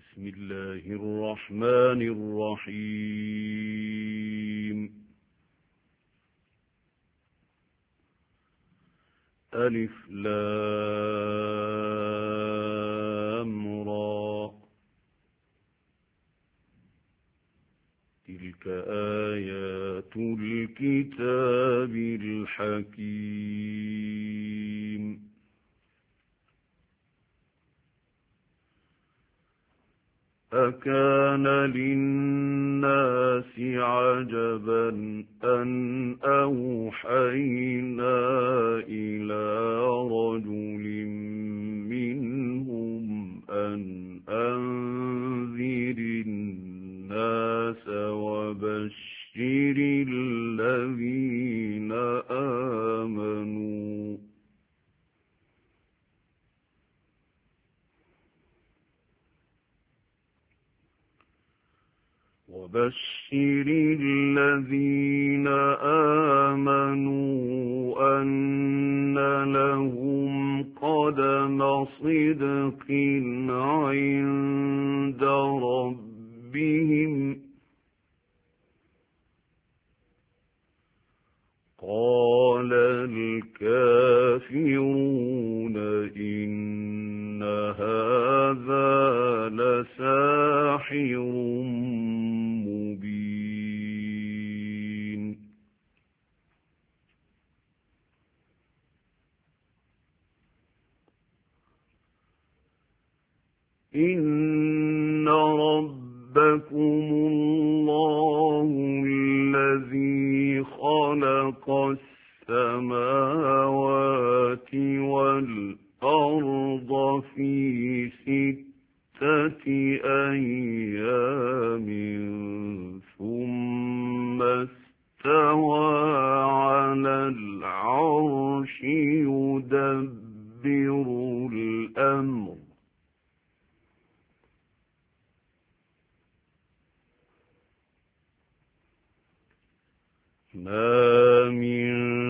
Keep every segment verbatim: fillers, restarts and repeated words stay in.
بسم الله الرحمن الرحيم. ألف لام را، تلك آيات الكتاب الحكيم. أكان للناس عجبا أن أوحينا إلى رجل منهم أن أنذر الناس وبشر الذين آمنوا وبشر الذين آمنوا أن لهم قدم صدق عند ربهم. قال الكافرون إن هذا لساحر مبين. إن ربكم الله الذي خلق السماوات والأرض في ستة أيام ثم استوى على العرش يدبر الأمر ما من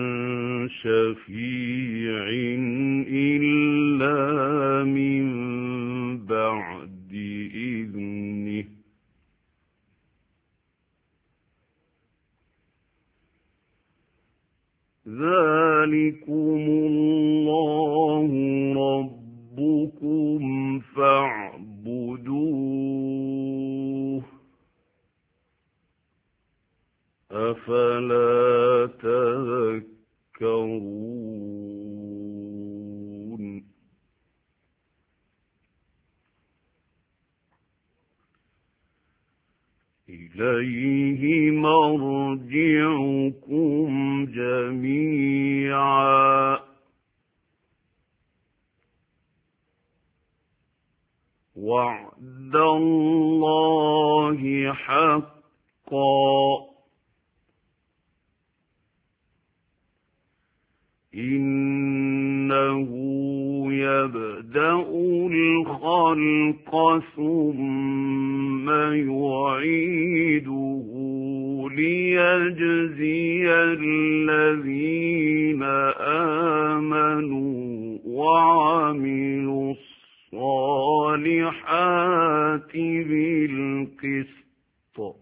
شفيع إلا من بعد إذنه ذلكم الله ربكم فاعبدوه أفلا تذكرون. إليه مرجعكم جميعا وعد الله حقا إنه يبدأ الخلق ثم يعيده ليجزي الذين آمنوا وعملوا الصالحات بالقسط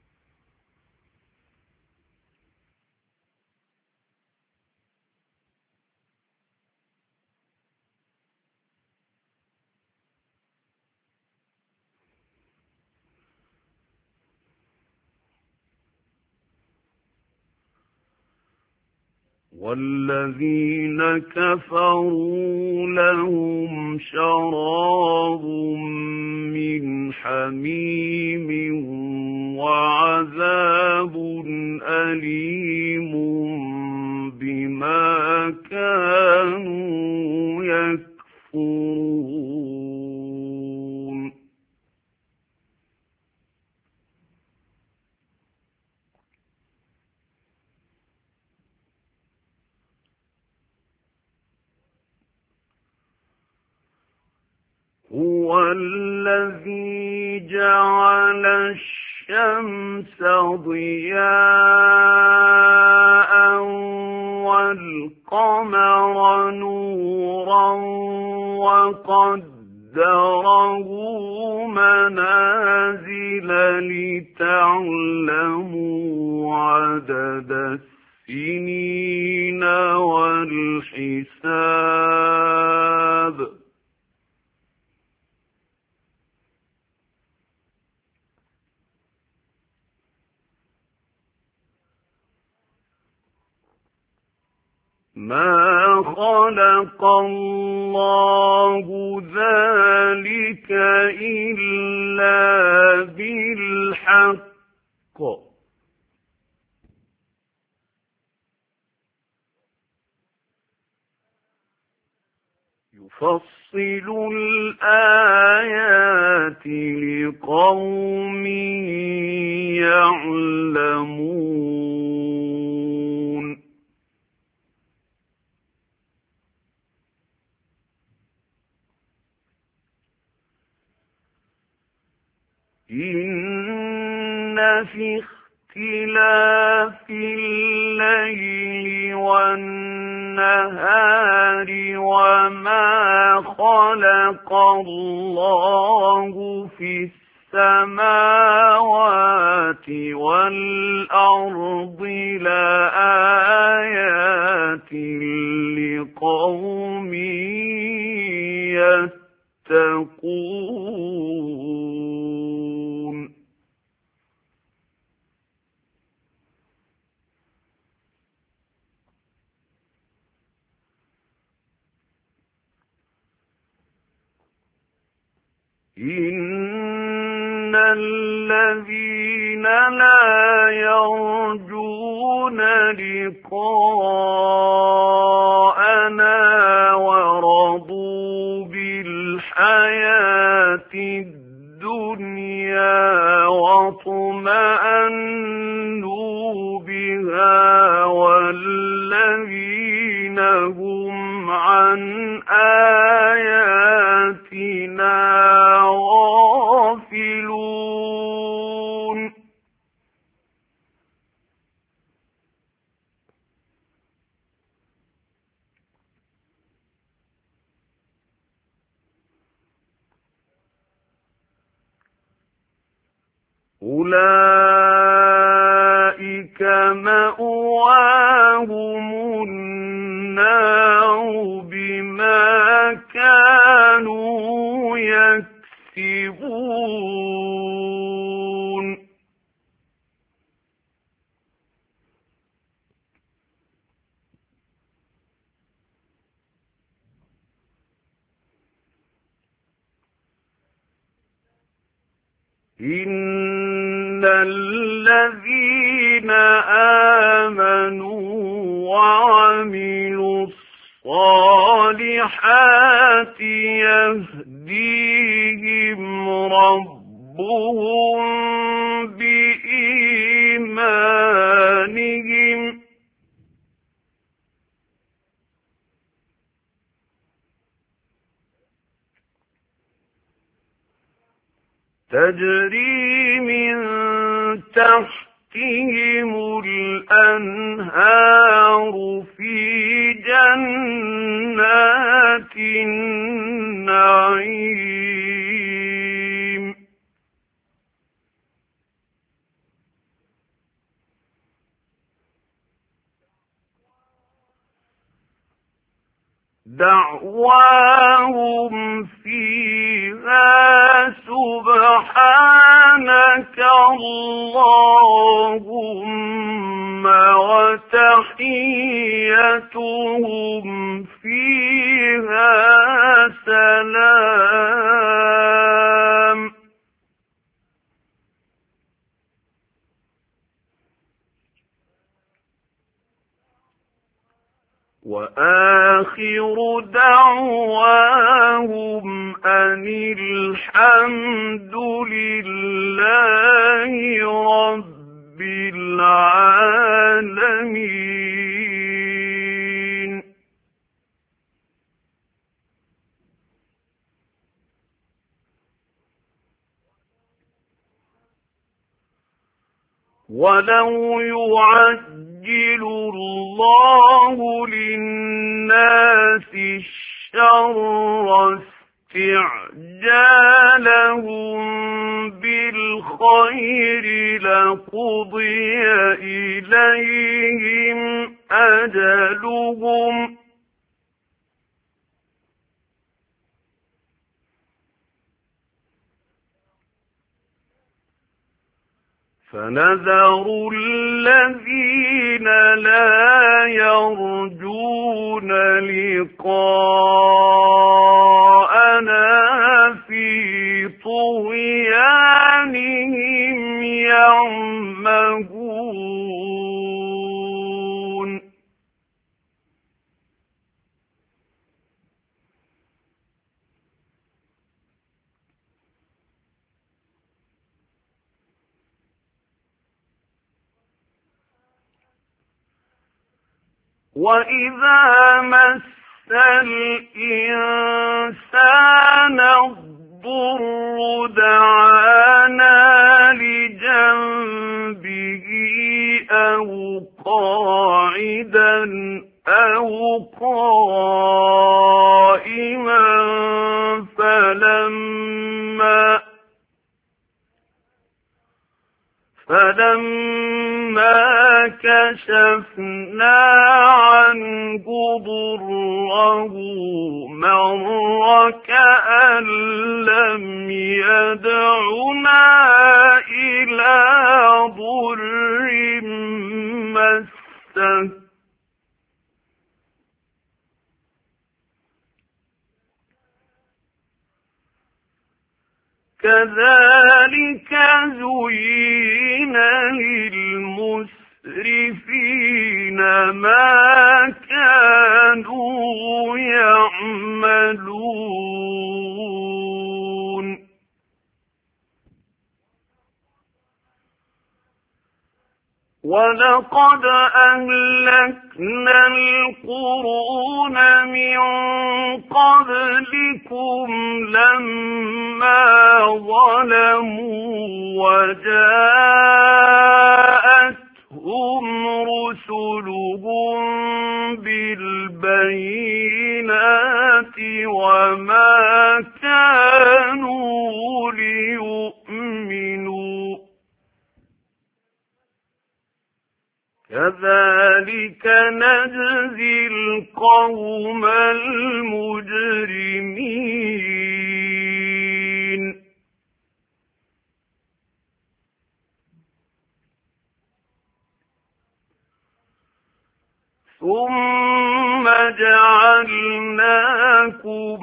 والذين كفروا لهم شراب من حميم وعذاب أليم بما كانوا يكفرون. هو الذي جعل الشمس ضياء والقمر نورا وقدره قدره منازل لتعلموا عدد السنين والحساب ما خلق الله ذلك إلا بالحق يفصل الآيات لقوم يعلمون إن في اختلاف الليل والنهار وما خلق الله في السماوات والأرض لآيات لقوم يتقون إن الذين لا يرجون لقاءنا ورضوا بالحياة الدنيا واطمأنوا بها والذين هم عن آياتنا غافلون أولئك مأواهم النار بما كانوا يكسبون إن الذين آمنوا وعملوا الصالحات يهديهم ربهم بإيمانهم تجري من تحتهم الأنهار في جنات النعيم دعواهم فيها سبحانك اللهم وتحيتهم فيها سلام وآخر دعواهم أن الحمد لله رب العالمين ولو يعجل الله للناس الشر استعجالهم بالخير لقضي إليهم أجلهم فنذر الذين لا يرجون لقاءنا في طغيانهم يعمهون وَإِذَا مَسَّ الْإِنسَانَ الضُّرُّ دَعَانَا لِجَنبِهِ أَوْ قَاعِدًا أَوْ قَائِمًا فَلَمَّا فَلَمَّا كَشَفْنَا عَنْهُ ضُرَّهُ مَرَّ كَأَن لَّمْ يَدْعُنَا إِلَىٰ ضُرٍّ مَّسَّهُ كَذَٰلِكَ زُيِّنَ لِلْمُسْرِفِينَ مَا كَانُوا يَعْمَلُونَ وَلَقَدْ أَهْلَكْنَا الْقُرُونَ مِن قَبْلِكُمْ لَمَّا ظَلَمُوا وَجَاءَتْهُمْ رُسُلُهُم بِالْبَيِّنَاتِ وَمَا كَانُوا لِيُؤْمِنُوا كَذَلِكَ نَجْزِي الْقَوْمَ الْمُجْرِمِينَ ثُمَّ جَعَلْنَاكُمْ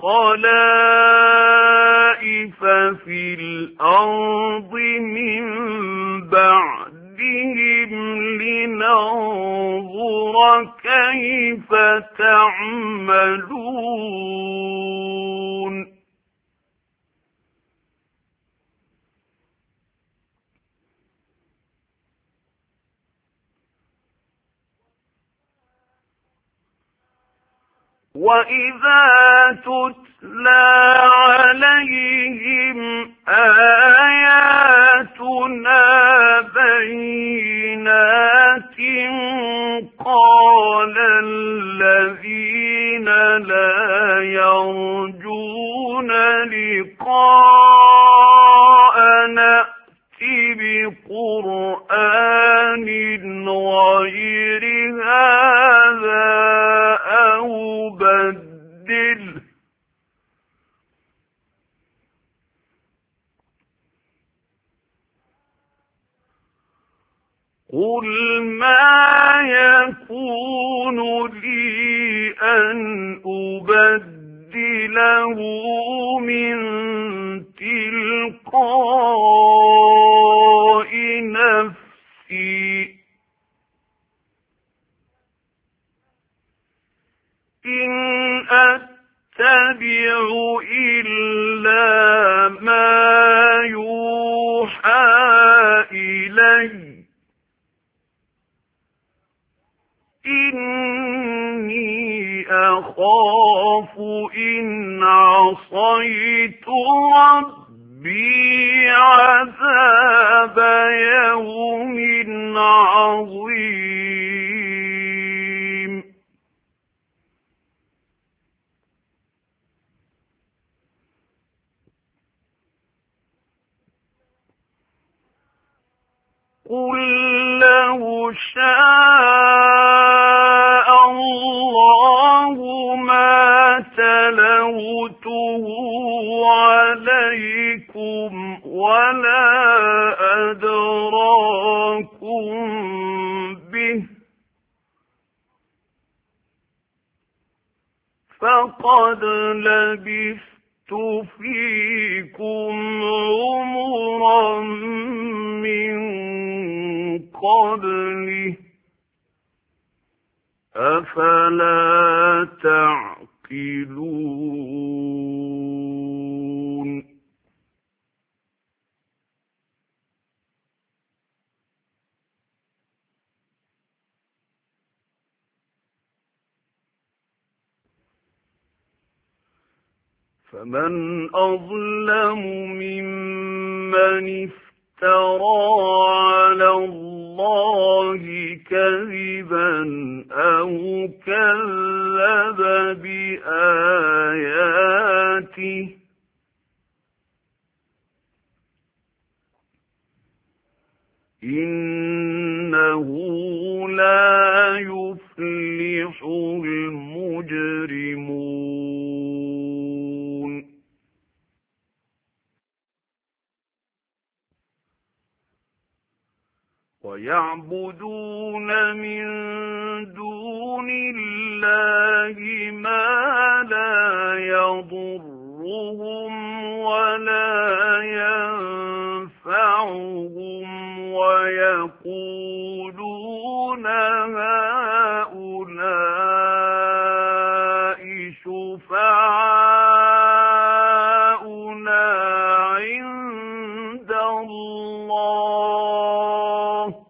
خَلَائِفَ فِي الْأَرْضِ مِن بَعْدِهِمْ لِنَنظُرَ كَيْفَ تَعْمَلُونَ وَإِذَا تُتْلَىٰ عَلَيْهِمْ آيَاتُنَا بَيِّنَاتٍ قَالَ الَّذِينَ لَا يَرْجُونَ لِقَاءَنَا ائْتِ بِقُرْآنٍ غَيْرِ هَٰذَا أَوْ بَدِّلْهُ قُلْ مَا يَكُونُ لِي أَنْ أُبَدِّلَهُ مِنْ تِلْقَاءِ نَفْسِي إِنْ أَتَّبِعُ إِلَّا مَا يُوحَىٰ إِلَيَّ إِنِّي أَخَافُ إِنْ عَصَيْتُ رَبِّي عَذَابَ يَوْمٍ عَظِيمٍ قُل لَّوْ شَاءَ اللَّهُ مَا تَلَوْتُهُ عَلَيْكُمْ وَلَا أَدْرَاكُم بِهِ فَقَدْ لَبِثْتُ فِيكُمْ عُمُرًا مِّن قَبْلِهِ ۚ أَفَلَا تَعْقِلُونَ فَمَنْ أَظْلَمُ مِمَّنِ افْتَرَىٰ عَلَى اللَّهِ كَذِبًا أَوْ كَذَّبَ بِآيَاتِهِ ۚ إِنَّهُ لَا يُفْلِحُ الْمُجْرِمُونَ وَيَعْبُدُونَ مِن دُونِ اللَّهِ مَا لَا يَضُرُّهُمْ وَلَا يَنفَعُهُمْ وَيَقُولُونَ هَٰؤُلَاءِ شُفَعَاؤُنَا عِندَ اللَّهِ ۚ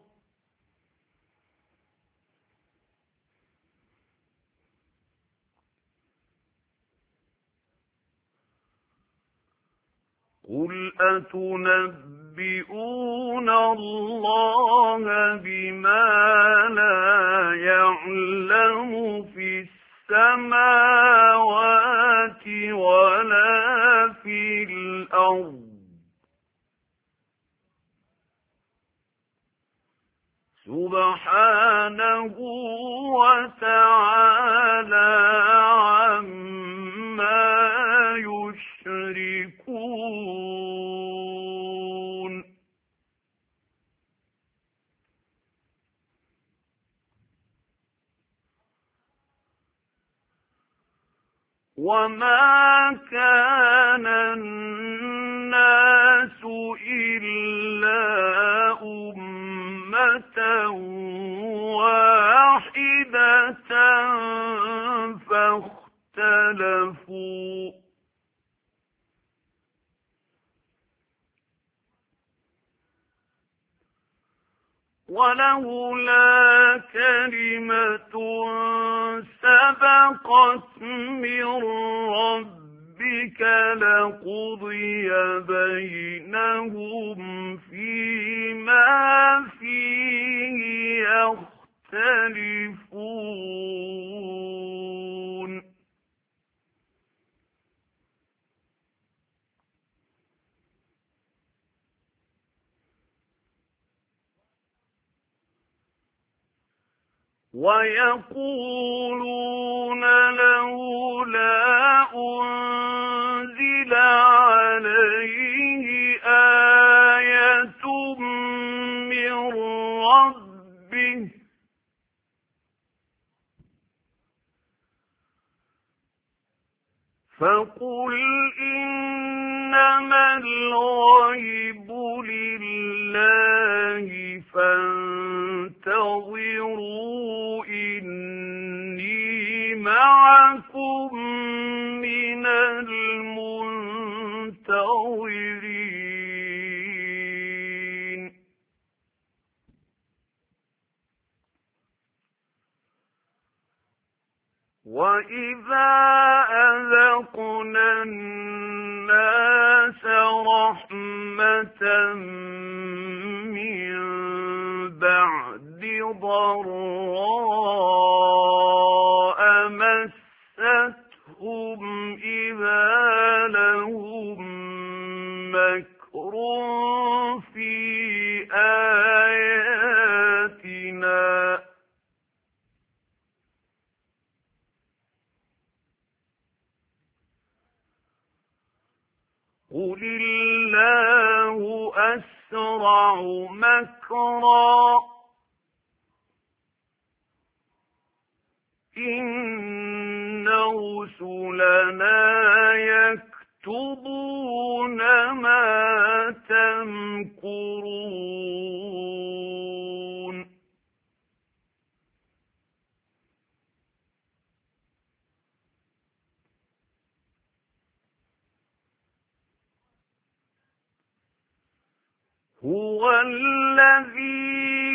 قُلْ أَتُنَبِّئُونَ اللَّهَ بِمَا لَا يَعْلَمُ فِي السَّمَاوَاتِ وَلَا فِي الْأَرْضِ ۚ سُبْحَانَهُ وَتَعَالَىٰ عَمَّا يُشْرِكُونَ وَمَا كَانَ النَّاسُ إِلَّا أُمَّةً وَاحِدَةً فَاخْتَلَفُوا ۚ وَلَوْلَا كَلِمَةٌ سَبَقَتْ مِن رَّبِّكَ لَقُضِيَ بَيْنَهُمْ فِيمَا فِيهِ يَخْتَلِفُونَ وَيَقُولُونَ لَوْلَا أُنزِلَ عَلَيْهِ آيَةٌ مِّن رَّبِّهِ ۖ فَقُلْ إِنَّمَا الْغَيْبُ لِلَّهِ فَانتَظِرُوا إِنِّي مَعَكُم مِّنَ الْمُنتَظِرِينَ وَإِذَا أَذَقْنَا النَّاسَ رَحْمَةً مِّن بَعْدِ ضَرَّاءَ مَسَّتْهُمْ إِذَا لَهُم مَّكْرٌ فِي آيَاتِنَا قل الله أسرع مكرا إن رسلنا يكتبون ما تمكرون هو الذي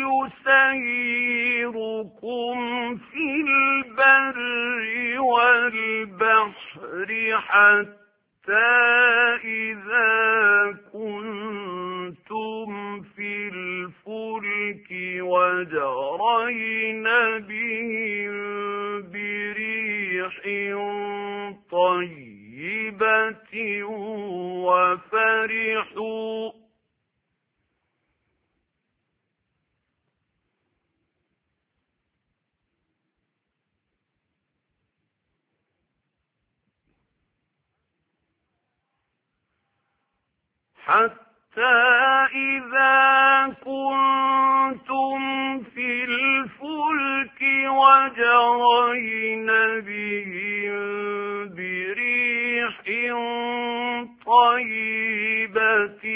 يسيركم في البر والبحر حتى إذا كنتم في الفلك وجرين بهم بريح طيبة وفرحوا حتى إذا كنتم في الفلك وجرين بهم بريح طيبة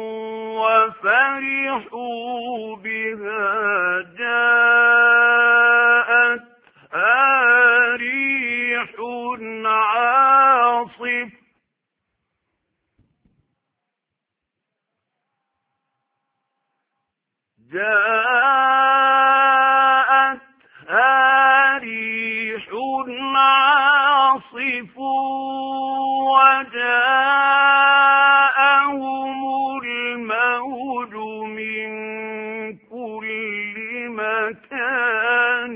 وفرحوا بها جاءتها ريح عاصف جاءتها ريح عاصف وجاءهم الموج من كل مكان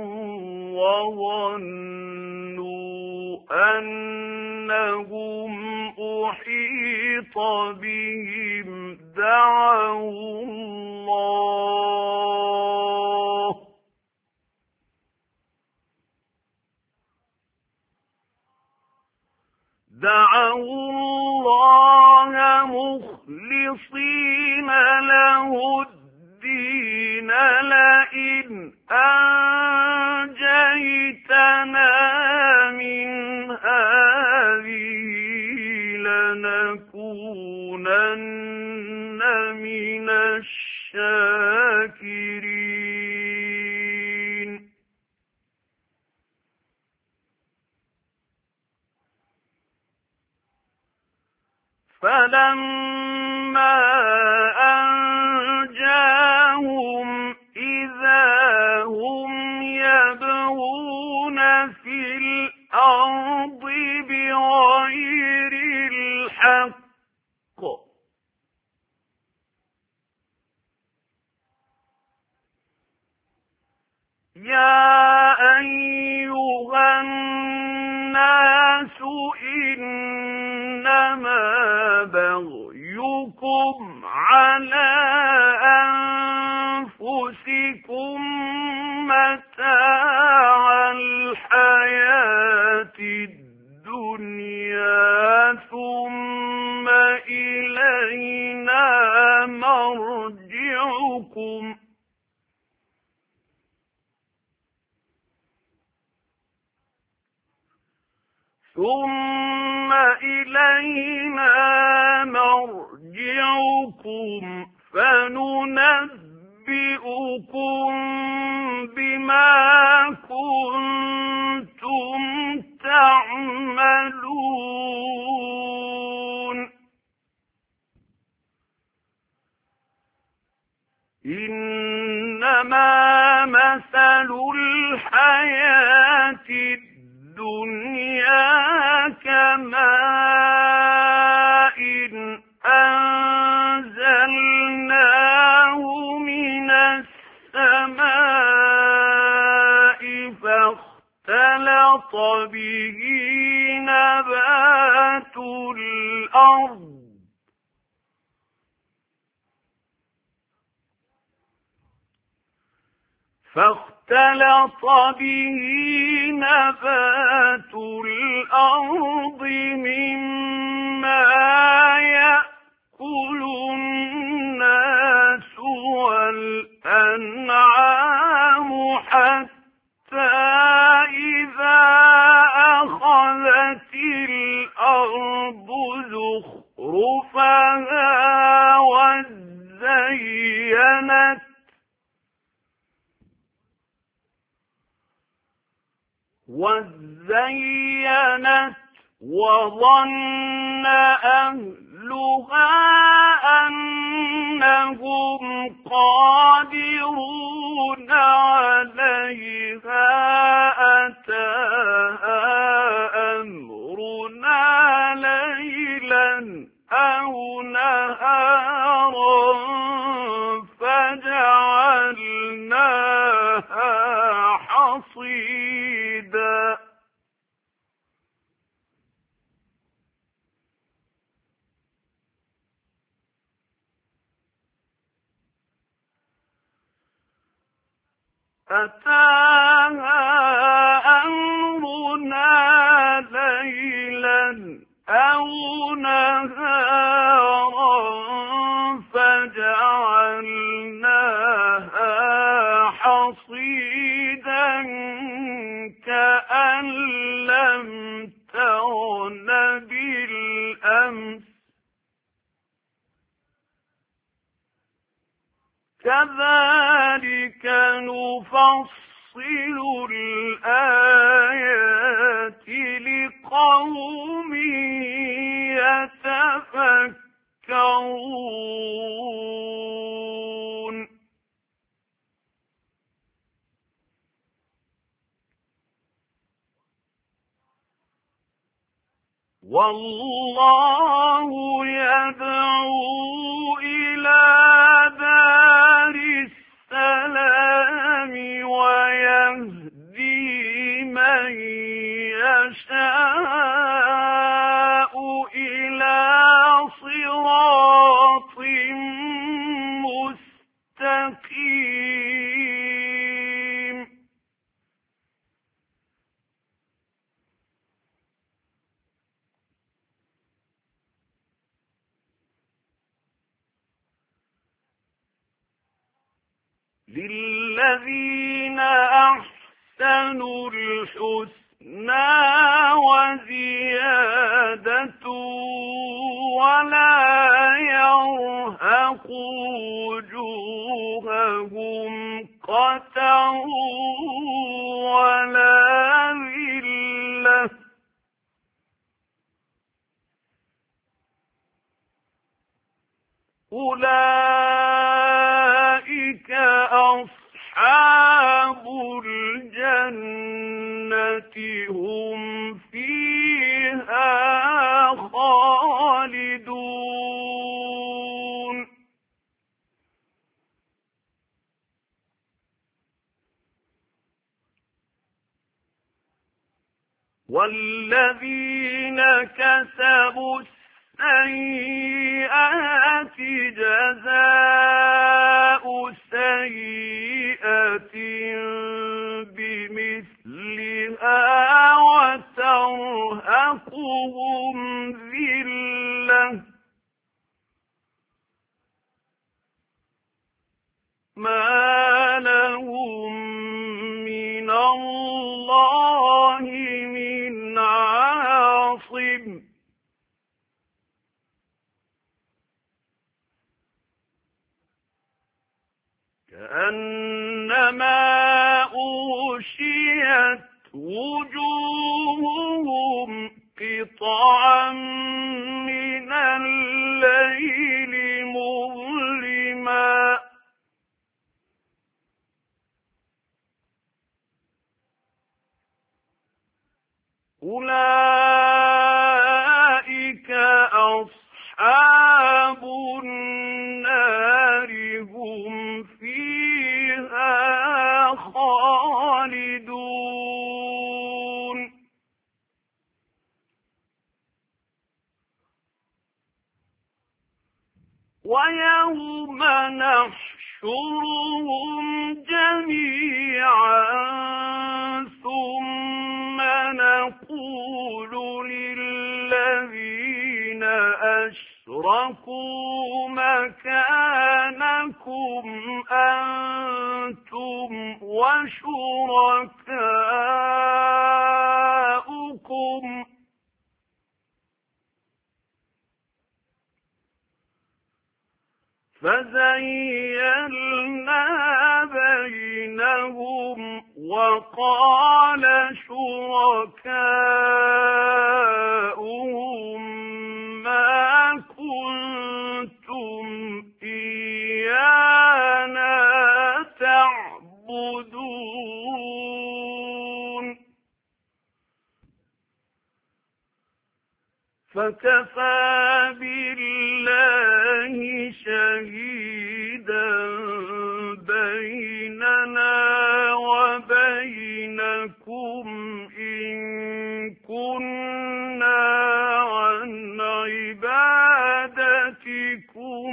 وظنوا أنهم أحيط بهم دعوا الله دعوا الله مخلصين له الدين لئن أنجيتنا من هذه لنكونن من الشاكرين فلما أنجاهم إذا هم يبغون في الأرض بغير الحق يا أيها الناس إنما بغيكم على أنفسكم متاع الحياة الدنيا ثم إلينا مرجعكم ثم إلينا مرجعكم فننبئكم بما كنتم تعملون إنما مثل الحياة الدنيا كماء أنزلناه من السماء فاختلط به نبات الأرض فاختلط به نبات الأرض مما زخرفها وزينت وزينت وظن أهلها أنهم قادرون عليها أتاها أمرنا ليلا أو نهارا فجعلناها حصيدا أتاها أمرنا ليلا أو نهارا فجعلناها حصيدا كأن لم تغن بالأمس كذلك نفصل الآيات لقوم يتفكرون والله يدعو إلى دار السلام ويهدي من يشاء إلى صراط مستقيم للذين أحسنوا الحسنى وزيادة ولا يرهق وجوههم قتر ولا ذلة أولئك أصحاب الجنة هم فيها خالدون والذين كسبوا السيئات جزاء سيئة بمثلها وترهقهم ذلة ما لهم من الله من عاصم كأنما أغشيت وجوههم قطعا من الليل مظلما أولئك أصحاب النار هم فيها خالدون ويوم نحشرهم جميعا ثم نقول للذين أشركوا مكانكم أنتم وشركاؤكم فزيّلنا بينهم وقال شركاؤهم ما كنتم إيانا تعبدون فكفى بالله شهيدا بيننا وبينكم إن كنا عن عبادتكم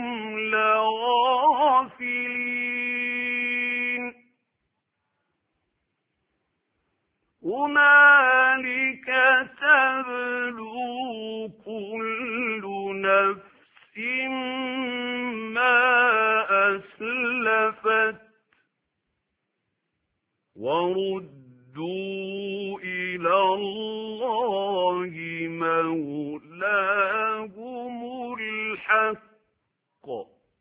لغافلين هنالك تبلو كل نفس ما أسلفت وردوا إلى الله مولاهم الحق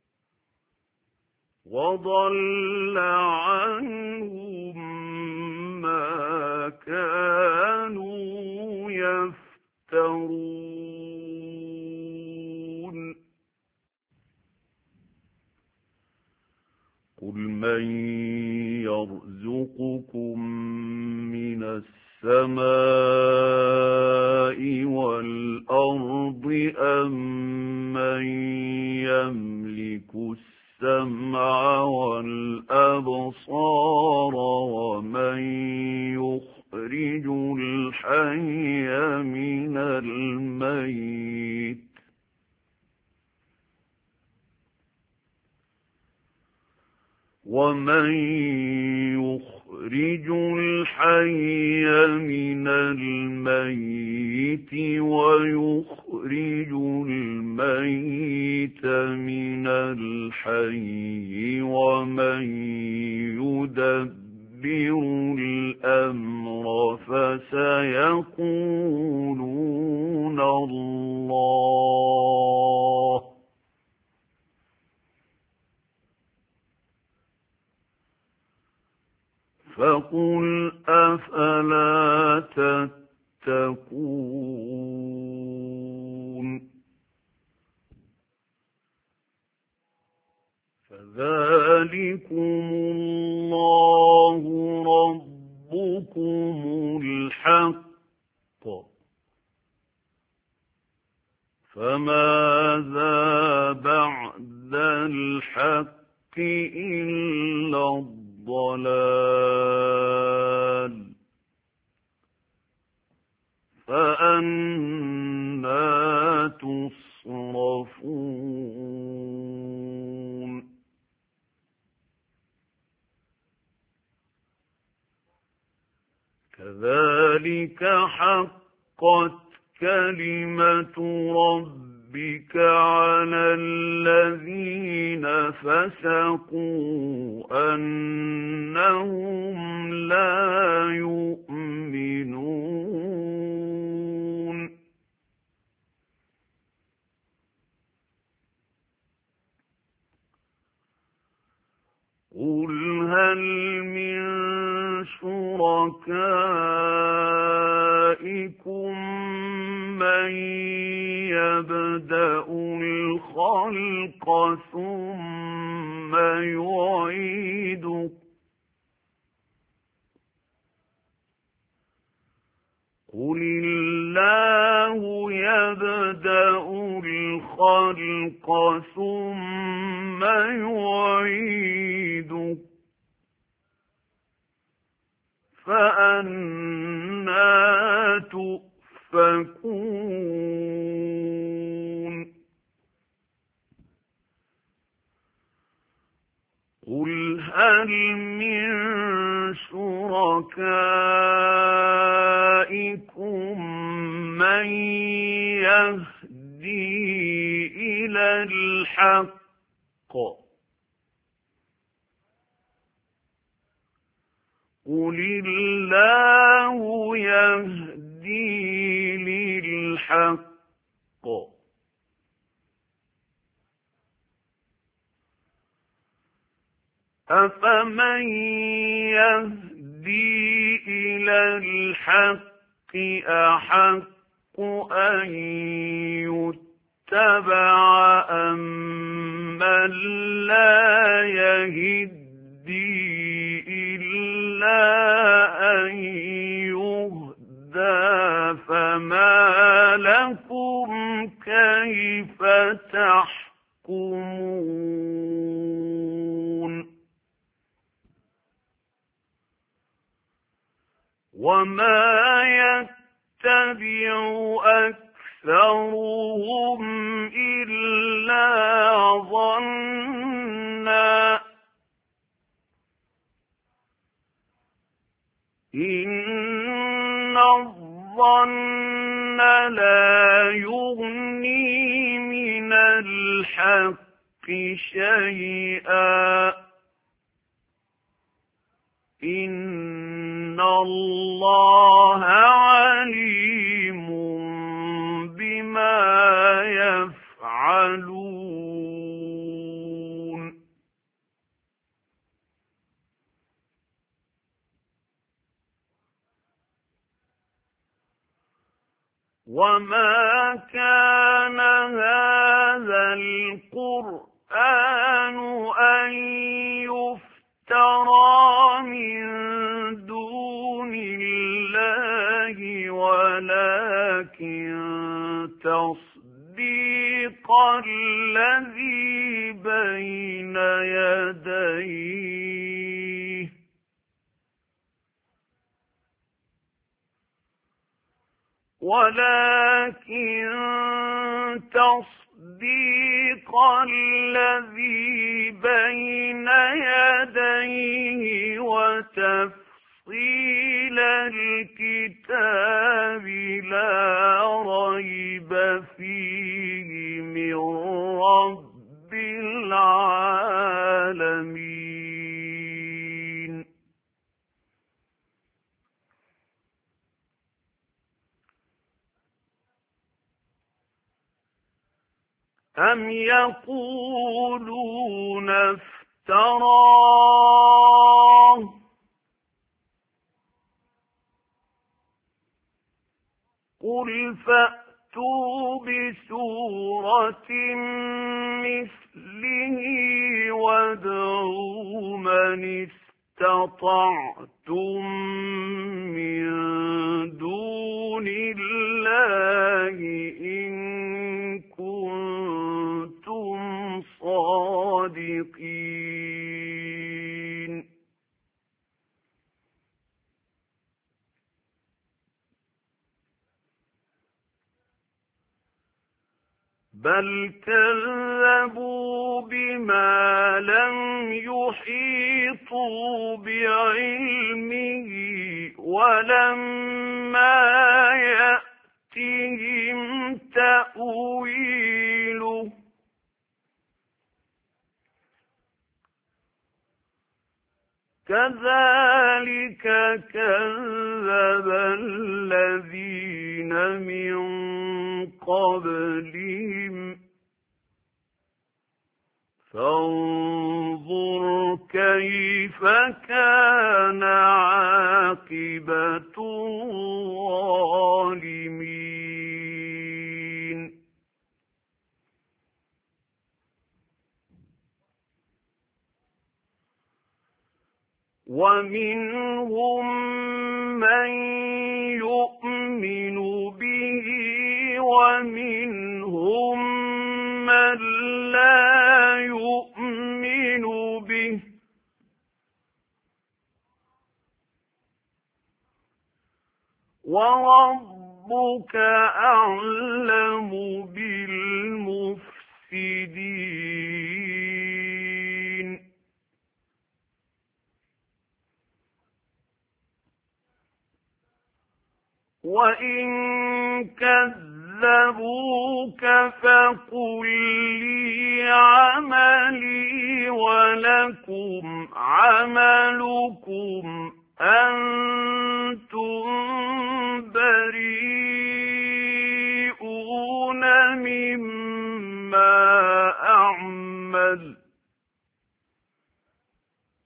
وضل عنهم ما كانوا يفترون قل من يرزقكم من السماء والأرض أم من يملك السمع والأبصار ومن يخرج الحي من الميت ومن يخرج الحي من الميت ويخرج الميت من الحي ومن يدبر الأمر فسيقولون الله فقل أفلا تتقون فذلكم الله ربكم الحق فماذا بعد الحق إلا الضلال فأنى تصرفون كذلك حقت كلمة ربك على الذين فسقوا أنهم لا يؤمنون قل هل من شركائكم من يبدأ الخلق ثم يعيده قل الله يبدأ الخلق ثم يعيده فأنى تؤفكون قل هل من شركائكم من يهدي إلى الحق قل الله يهدي للحق أفمن يهدي إلى الحق أحق أن يتبع أمن لا يهدي إلا أن يهدى فما لكم كيف تحكمون وما يتبع أكثرهم إلا ظنا إن الظن لا يغني من الحق شيئا إن الله عليم بما يفعلون وما كان هذا القرآن أن يفترى من دون الله ولكن تصديق الذي بين يديه ولكن تصديق الذي بين يديه وتفصيل الكتاب لا ريب فيه من رب العالمين أم يقولون افتراه قل فأتوا بسورة مثله وادعوا من استطعتم من دون الله إن كنتم صادقين بل كذبوا بما لم يحيطوا بعلمه ولما يأتهم تأويله كذلك كذب الذين من قبلهم فانظر كيف كان عاقبة الظالمين ومنهم من يؤمن به ومنهم من لا يؤمن به وربك أعلم بالمفسدين وإن كذبوك فقل لي عملي ولكم عملكم أنتم بريئون مما أعمل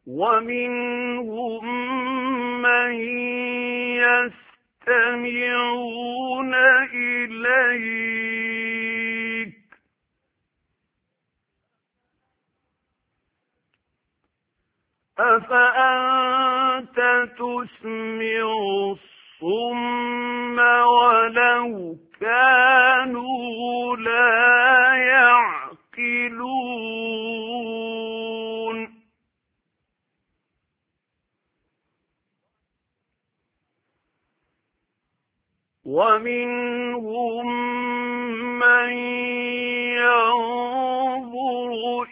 ومنهم من يستمعون إليك أفأنت تسمع الصم ولو كانوا لا يعقلون ومنهم من ينظر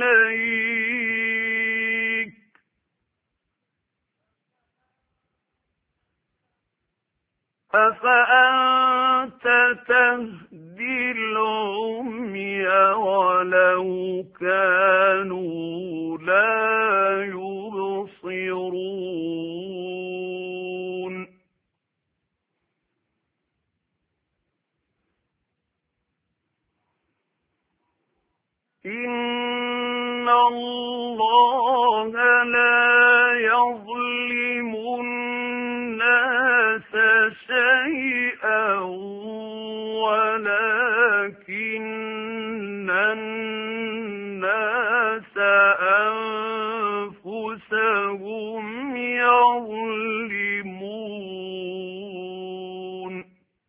إليك أفأنت تهدي العمي ولو كانوا لا يبصرون إن الله لا يظلم الناس شيئا ولكن الناس أنفسهم يظلمون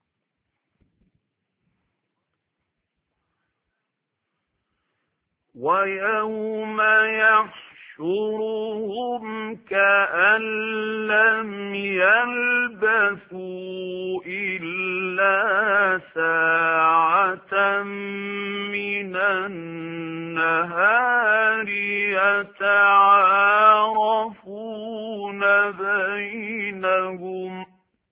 ويوم يحشرهم كأن لم يلبثوا إلا ساعة من النهار يتعارفون بينهم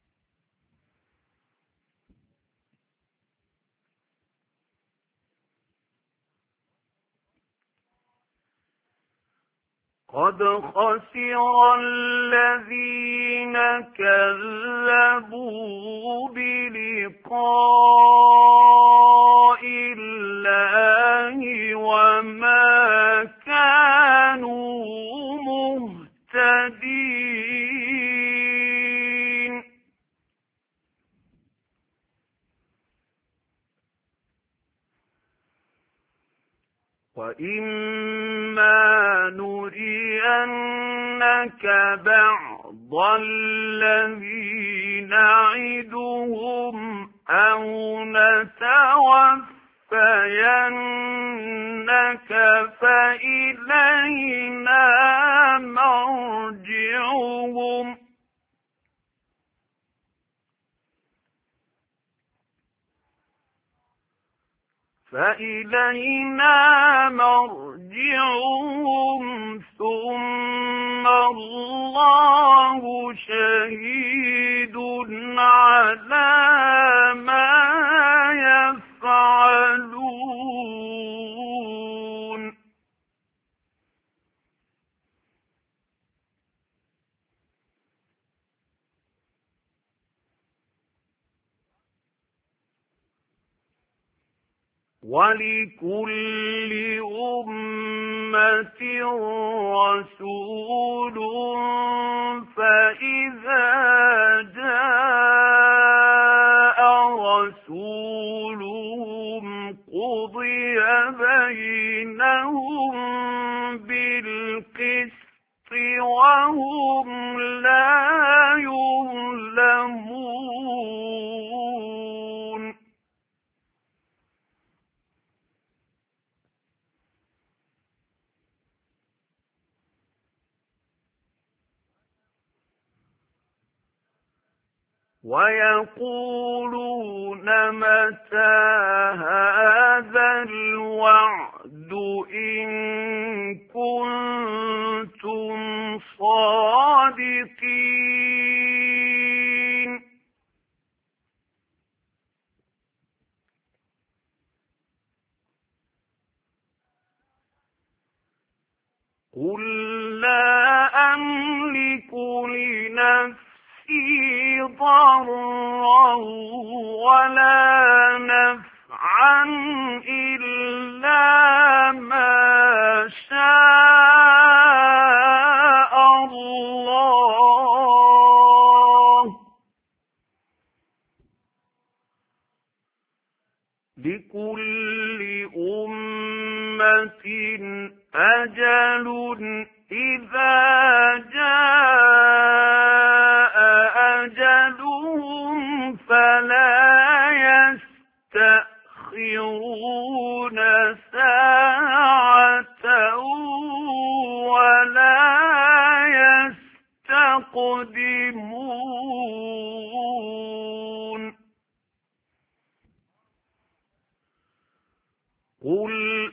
قد خسر الذين كذبوا بلقاء الله وما كانوا مهتدين وإما نرينك بعض الذي نعدهم أو نتوفينك فإلينا مرجعهم فإلينا مرجعهم ثم الله شهيد على ما يفعلون ولكل أمة رسول فإذا جاء رسولهم قضي بينهم بالقسط وهم لا يظلمون ويقولون متى هذا الوعد إن كنتم صادقين قل لا أملك لنفسي ضرا ولا نفعا إلا ما شاء لكل أمة أجل إذا جاء أجلهم فلا يستأخرون ساعة ولا يستقدمون قل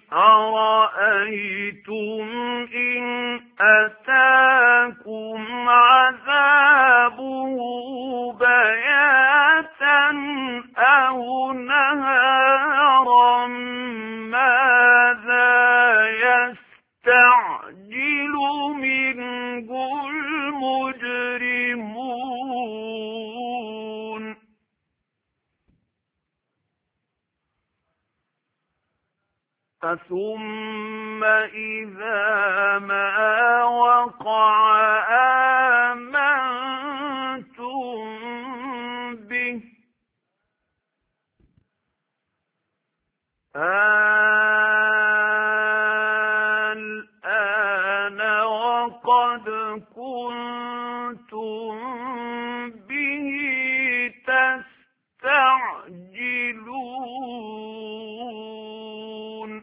أرأيتم إن أتاكم عذابه بياتا أو نهارا ماذا يستعجل منه المجرمون ثم إذا ما وقع آمنتم به الآن وقد كنتم به تستعجلون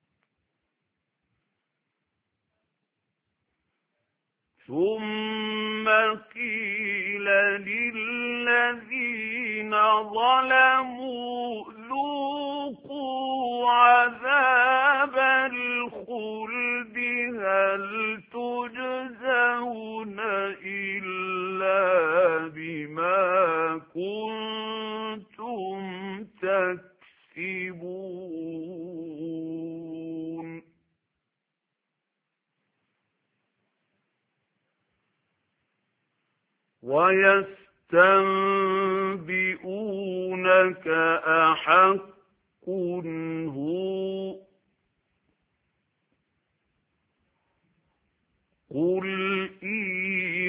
ثم قيل للذين ظلموا ذوقوا عذاب الخلد هل تجزون إلا بما كنتم تكسبون ويستنبئونك أحق هو قل إي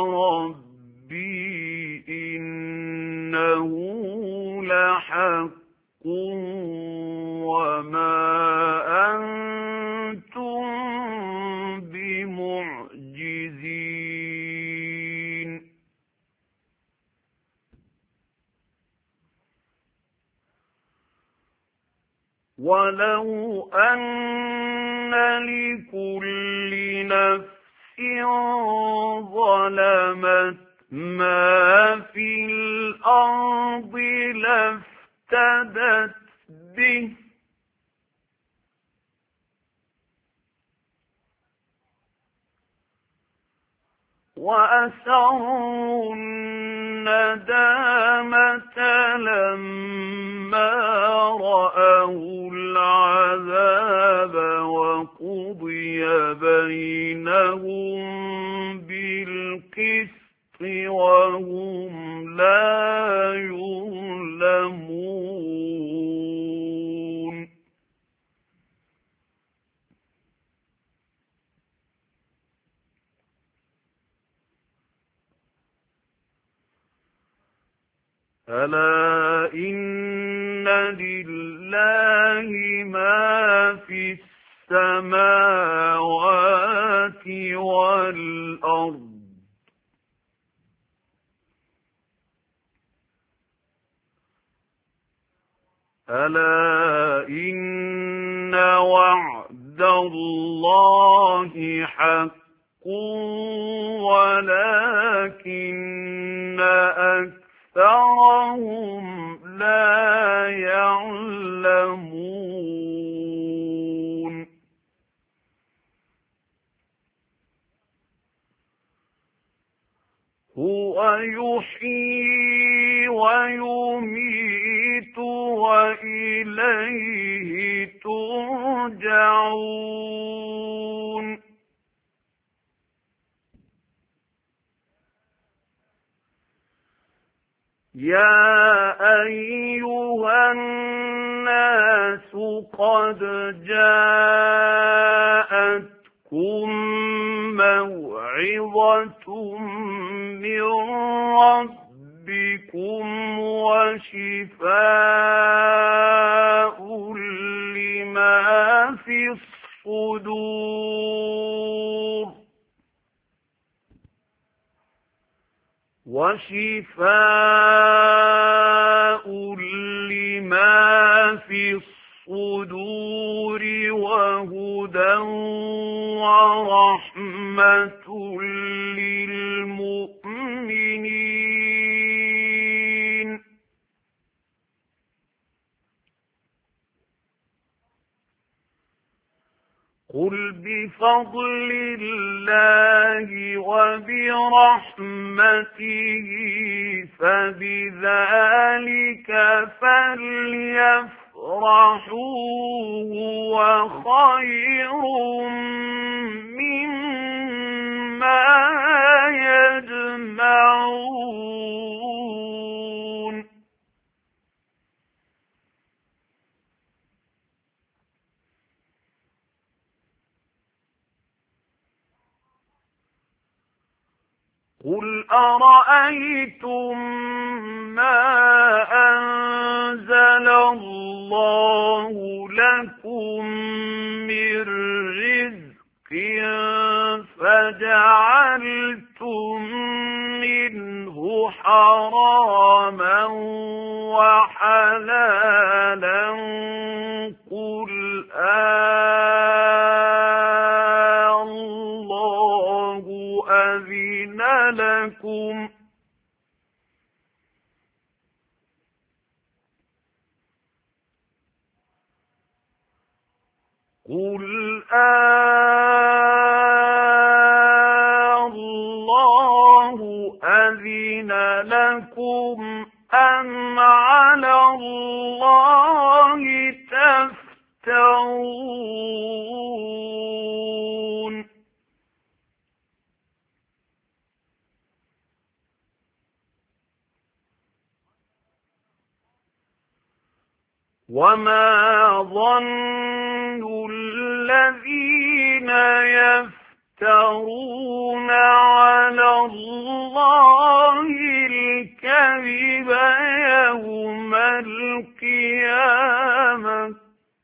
وربي إنه لحق وما أنتم بمعجزين ولو أن لكل نفس ظلمت ما في الأرض لافتدت به وأسروا الندامة لما رأوا العذاب وقضي بينهم بالقسط وهم لا يظلمون ألا إن لله ما في السماوات والأرض ألا إن وعد الله حق ولكن أكثرهم لا يعلمون هو يحيي ويميت وإليه ترجعون يا أيها الناس قد جاءتكم موعظة من ربكم وشفاء الصدور وشفاء لما في الصدور وهدى ورحمة للمؤمنين قل بفضل الله وبرحمته فبذلك فليفرحوا هو خير مما يجمعون قل أرأيتم ما أنزل الله لكم من رزق فجعلتم منه حراما وحلالا قل آه الله أذن لكم قل آه الله أذن لكم أم على الله تفترون وما ظن الذين يفترون على الله الكذب يوم القيامة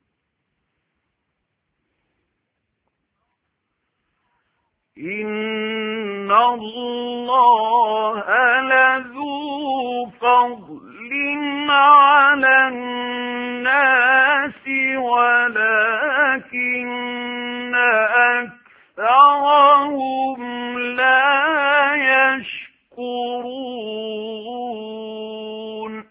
إن الله لذو فضل على الناس ولكن أكثرهم لا يشكرون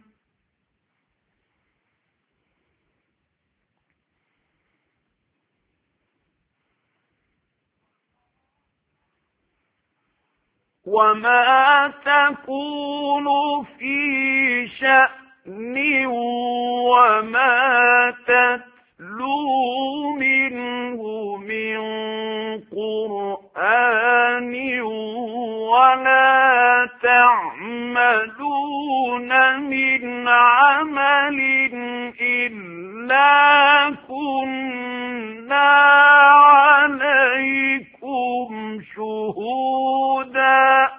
وما تكون في شأن وما تتلو منه من قرآن ولا تعملون من عمل إلا كنا عليكم شهودا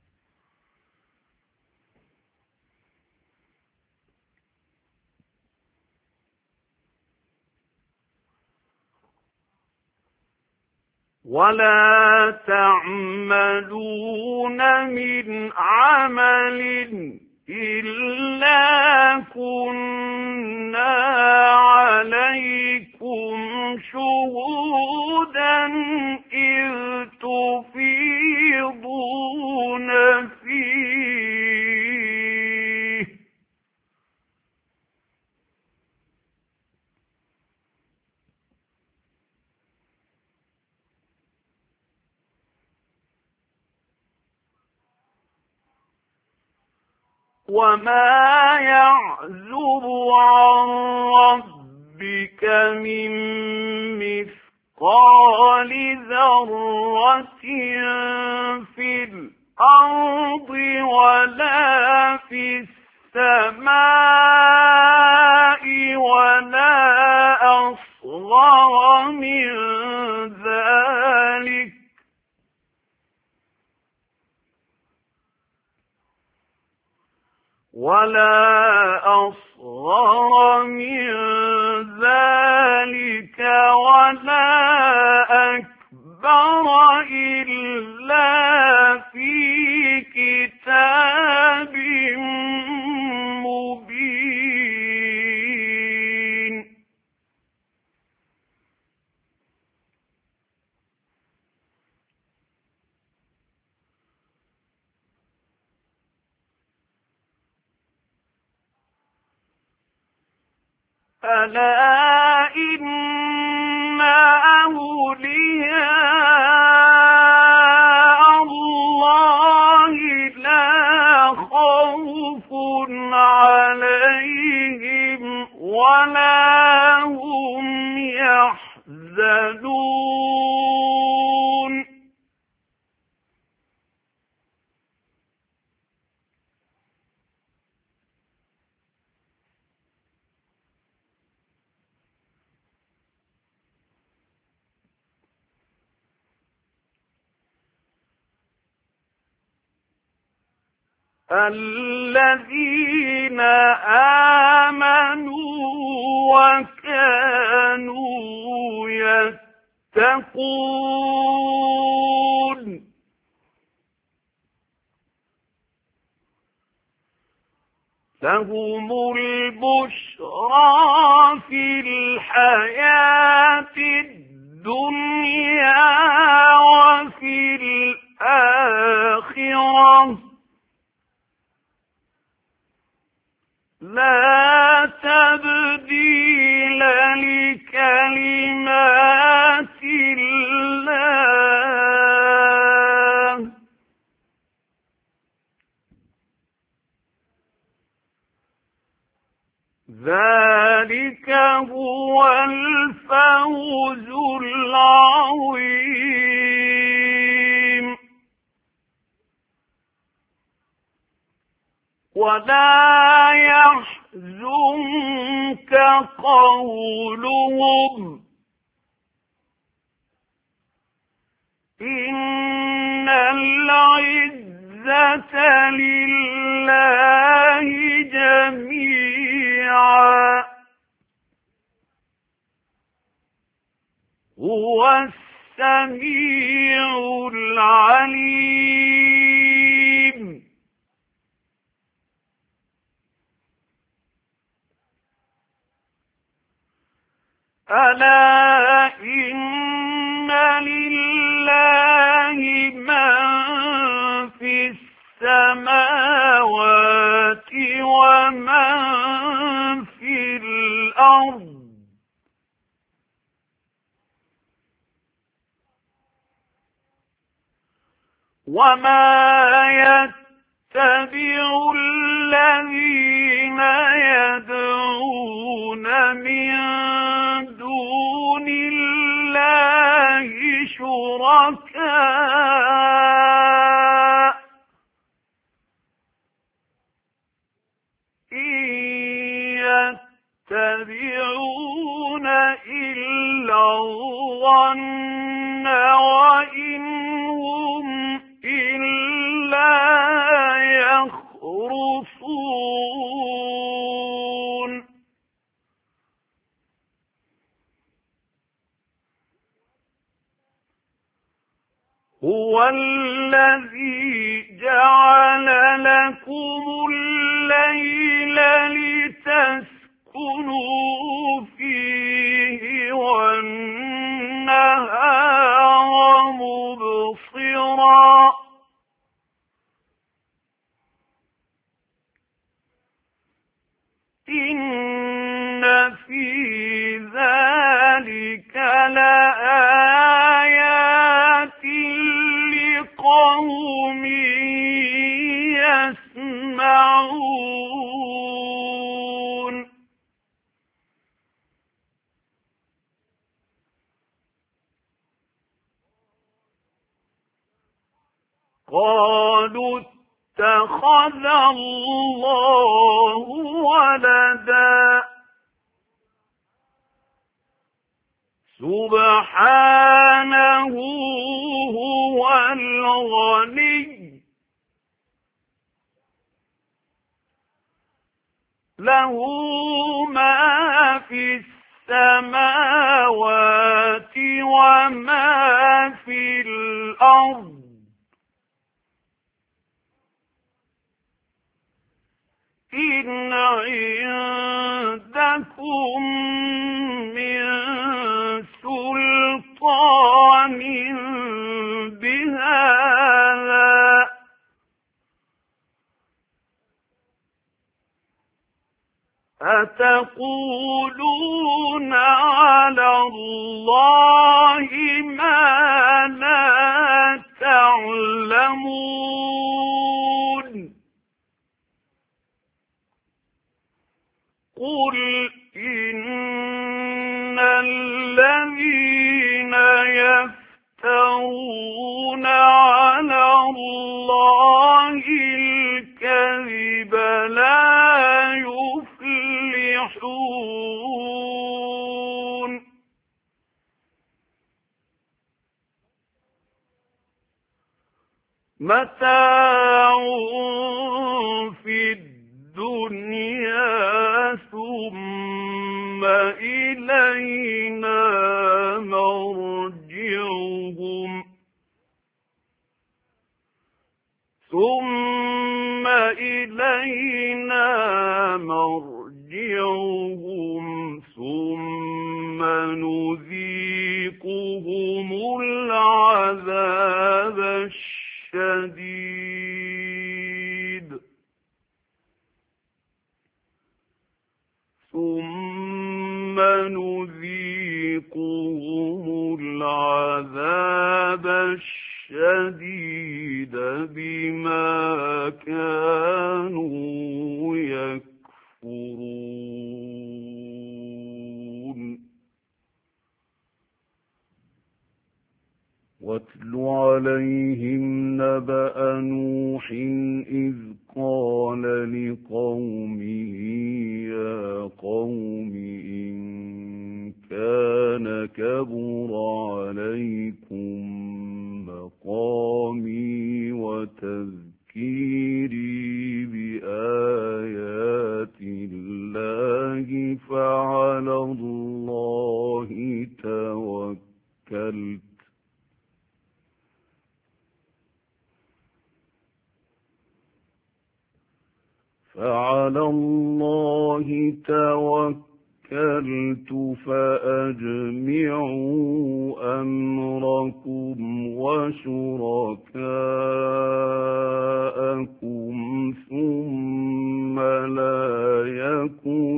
ولا تعملون من عمل إلا كنا عليكم شهودا إذ تفيضون فيه وما يعزب عن ربك من مثقال ذرة في الأرض ولا في السماء ولا أصغر من ذلك ولا أصغر من ذلك ولا ألا إن أولياء الله لا خوف عليهم ولا هم يحزنون الذين آمنوا وكانوا يتقون لهم البشرى في الحياة الدنيا وفي الآخرة لا تبديل لكلمات الله ذلك هو الفوز العظيم ولا يحزنك قولهم إن العزة لله جميعا هو السميع العليم ألا إن لله من في السماوات ومن في الأرض وما يتبع الذين يدعون من دون الله شركاء إن يتبعون إلا الظن وإن هم إلا يخرصون هو الذي جعل لكم الليل لتسكنوا فيه والنهار مبصرا إن في ذلك لآيات لقوم يسمعون قالوا اتخذ الله ولدا سبحانه هو الغني له ما في السماوات وما في الأرض إن عندكم من سلطان بهذا أتقولون وتقولون على الله ما لا تعلمون قل إن الذين يفترون على الله الكذب لا يفلحون متاع في الدنيا ثم إلينا مرجعهم ثم إلينا مرجعهم ثم نذيقهم العذاب الشديد ثم نذيقهم العذاب الشديد بما كانوا يكفرون واتل عليهم نبأ نوح إذ قال لقومه يا قوم إن كان كبر عليكم مقامي وتذكيري بآيات الله فعلى الله توكلت فعلى الله توكلت فأجمعوا أمركم وشركاءكم ثم لا يكن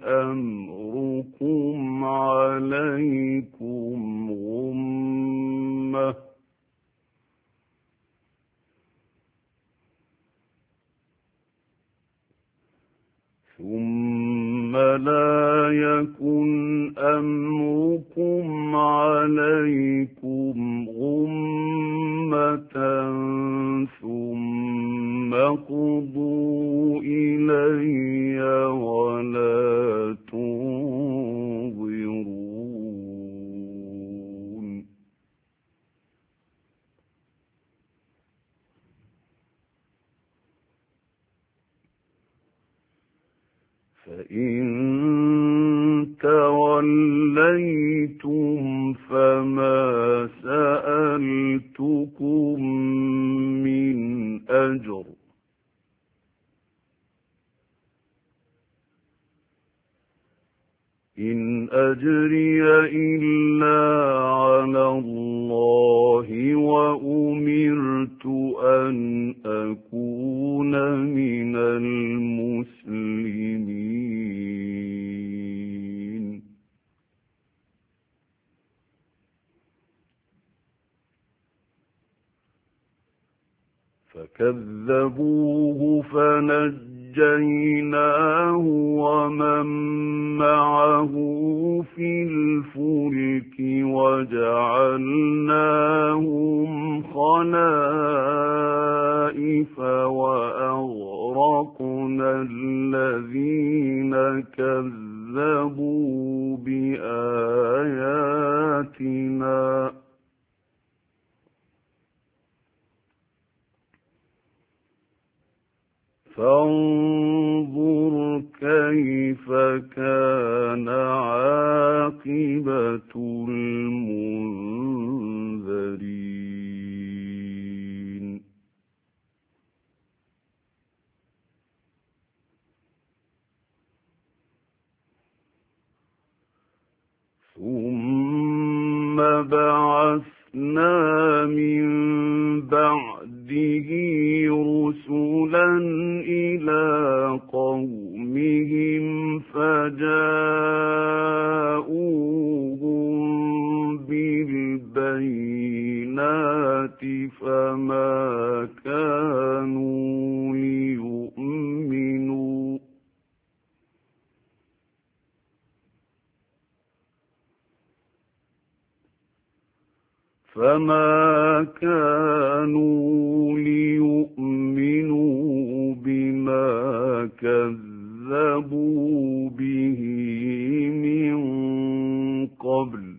أمركم عليكم غمة ثم لا يكن أمركم عليكم غمة ثم قضوا إلي ولا تنظرون فإن توليتم فما سألتكم من أجر إن أجري إلا على الله وأمرت أن أكون من المسلمين فكذبوه فنجيناه ومن معه في الفلك وجعلناهم خلائف وأغرقنا الذين كذبوا بآياتنا فانظر كيف كان عاقبة المنذرين ثم بعثنا من بعده رسلا إلى قومهم فجاءوهم بالبينات فما كانوا ليؤمنوا فما كانوا ليؤمنوا بما كذبوا به من قبل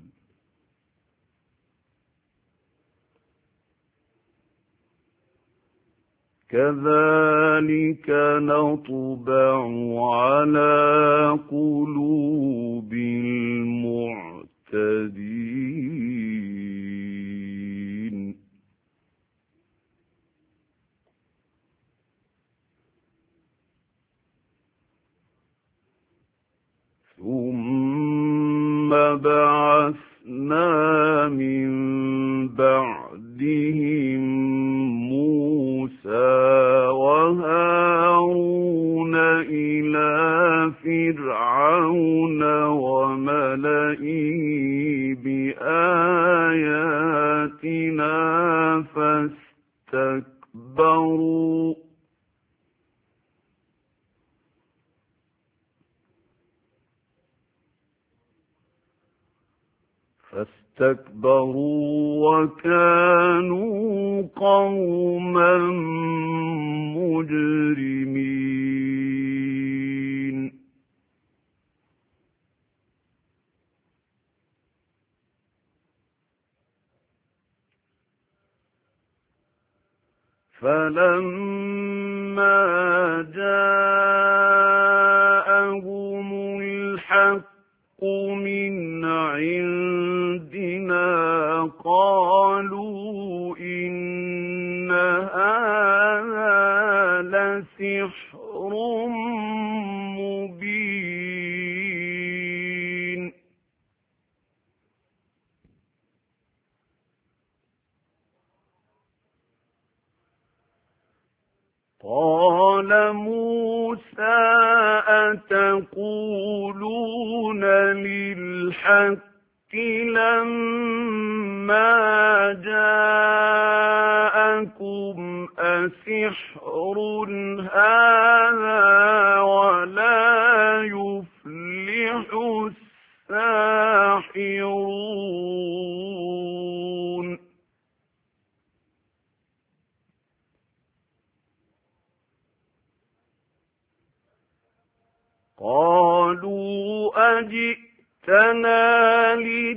كذلك نطبع على قلوب المعتدين ثم بعثنا من بعدهم موسى وهارون إلى فرعون وملئه بآياتنا فاستكبروا فاستكبروا وكانوا قوما مجرمين فلما جاءهم الحق من عندنا قالوا إن هذا لسحر مبين قال موسى أتقولون للحق لما جاءكم أسحر هذا ولا يفلح الساحرون قالوا أجئتنا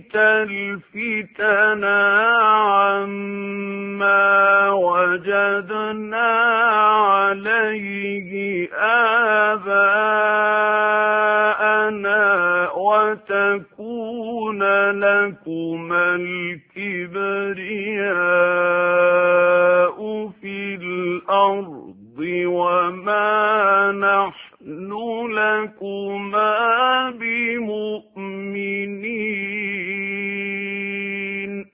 لتلفتنا عما وجدنا عليه آباءنا وتكون لكما الكبرياء في الأرض وما نحن لكما بمؤمنين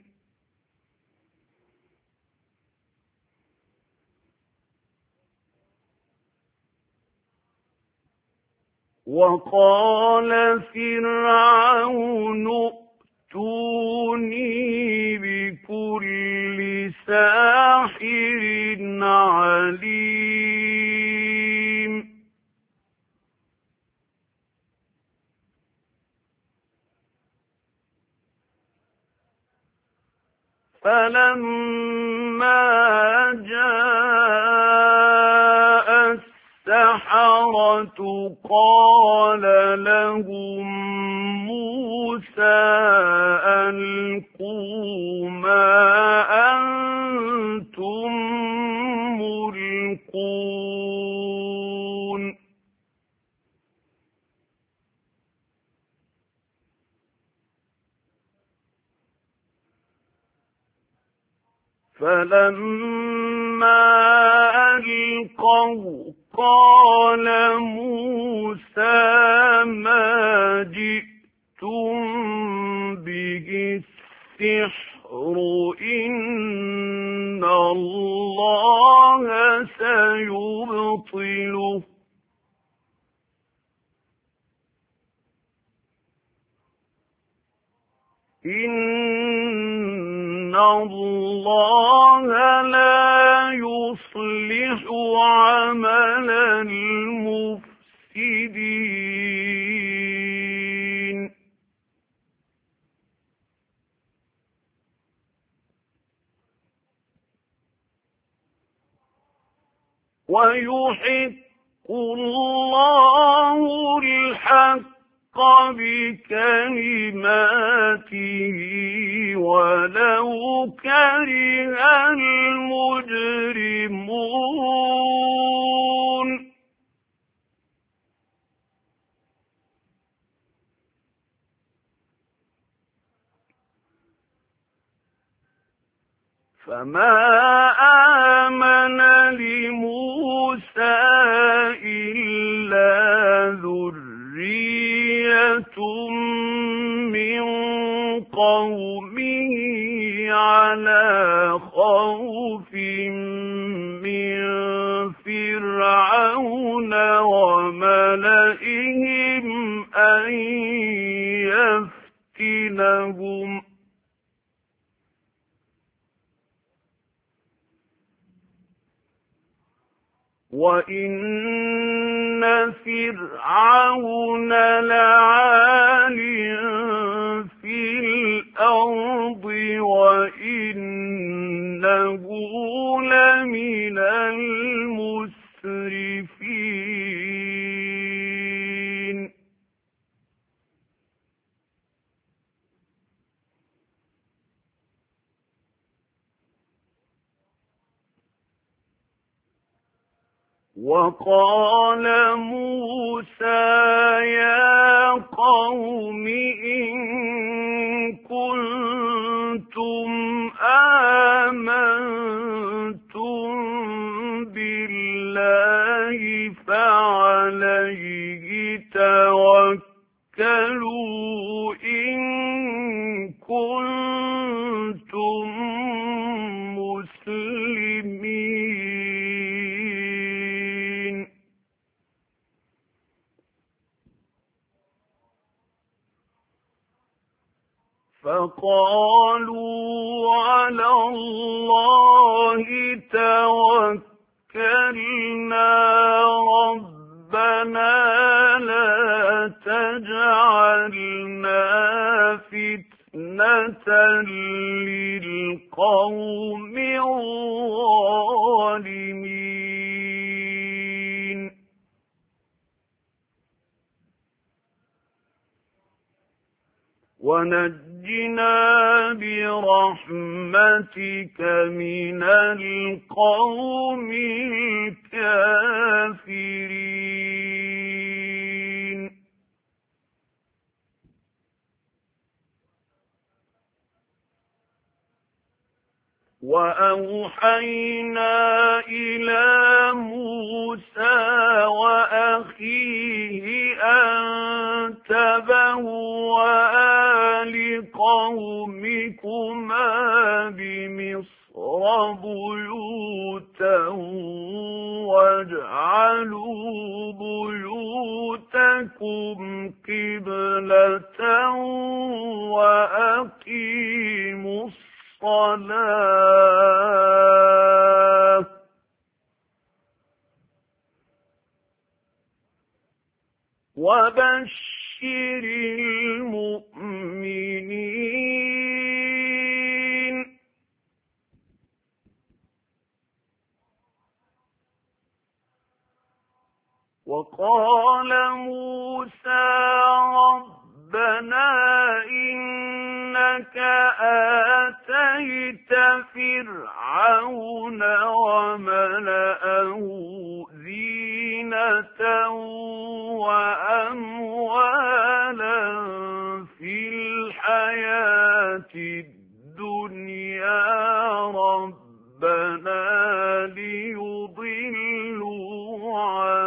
وقال فرعون ائتوني بكل ساحر عليم فلما جاء السحرة قال لهم موسى ألقوا ما أنتم ملقون فلما ألقوا قال موسى ما جئتم به السحر إن الله سيبطله إِنَّ اللَّهَ لَا يُصْلِحُ عَمَلَ الْمُفْسِدِينَ وَيُحِقُّ اللَّهُ الْحَقَّ بِكَلِمَاتِهِ وَلَوْ كَرِهَ الْمُجْرِمُونَ فَمَا آمَنَ لِمُوسَىٰ إِلَّا ذُرِّيَّةٌ مِّن قَوْمِهِ عَلَىٰ خَوْفٍ مِّن فِرْعَوْنَ وَمَلَئِهِمْ أَن يَفْتِنَهُمْ ۚ وَإِنَّ فِرْعَوْنَ لَعَالٍ فِي الْأَرْضِ وَإِنَّهُ لَمِنَ الْمُسْرِفِينَ وَقَالَ مُوسَىٰ يَا قَوْمِ إِن كُنتُمْ آمَنتُم بِاللَّهِ فَعَلَيْهِ تَوَكَّلُوا إِن كُنتُم مُّسْلِمِينَ فَقَالُوا عَلَى اللَّهِ تَوَكَّلْنَا رَبَّنَا لَا تَجْعَلْنَا فِتْنَةً لِّلْقَوْمِ الظَّالِمِينَ وَنَجِّنَا بِرَحْمَتِكَ مِنَ الْقَوْمِ الْكَافِرِينَ وَأَوْحَيْنَا إِلَىٰ مُوسَىٰ وَأَخِيهِ أَن تَبَوَّآ لِقَوْمِكُمَا بِمِصْرَ بُيُوتًا وَاجْعَلُوا بُيُوتَكُمْ قِبْلَةً وَأَقِيمُوا الصَّلَاةَ وَبَشِّرِ الْمُؤْمِنِينَ وَقَالَ مُوسَىٰ رَبَّنَا إِنَّكَ آتَيْتَ فِرْعَوْنَ وَمَلَأَهُ زِينَةً وَأَمْوَالًا فِي الْحَيَاةِ الدُّنْيَا رَبَّنَا لِيُضِلُّوا عَن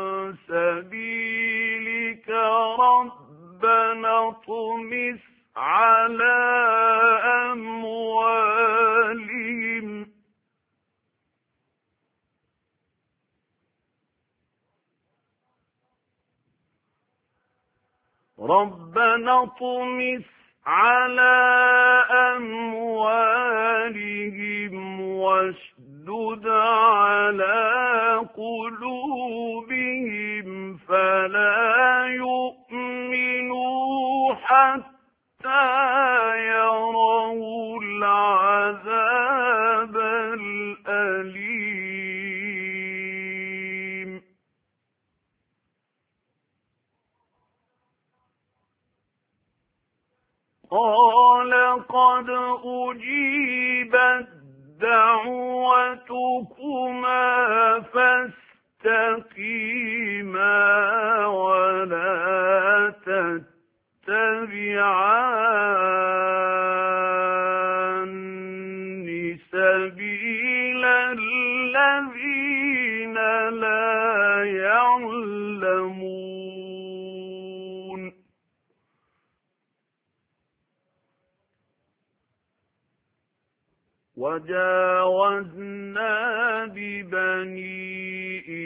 سَبِيلِكَ رَبَّنَا اطْمِسْ عَلَىٰ أَمْوَالِهِمْ رَبَّنَا اطْمِسْ على أموالهم واشدد على قلوبهم فلا يؤمنوا حتى يروا العذاب الأليم. قال قد أجيبت دعوتكما فاستقيما ولا تتبعان سبيل الذين لا يعلمون. وجاوزنا ببني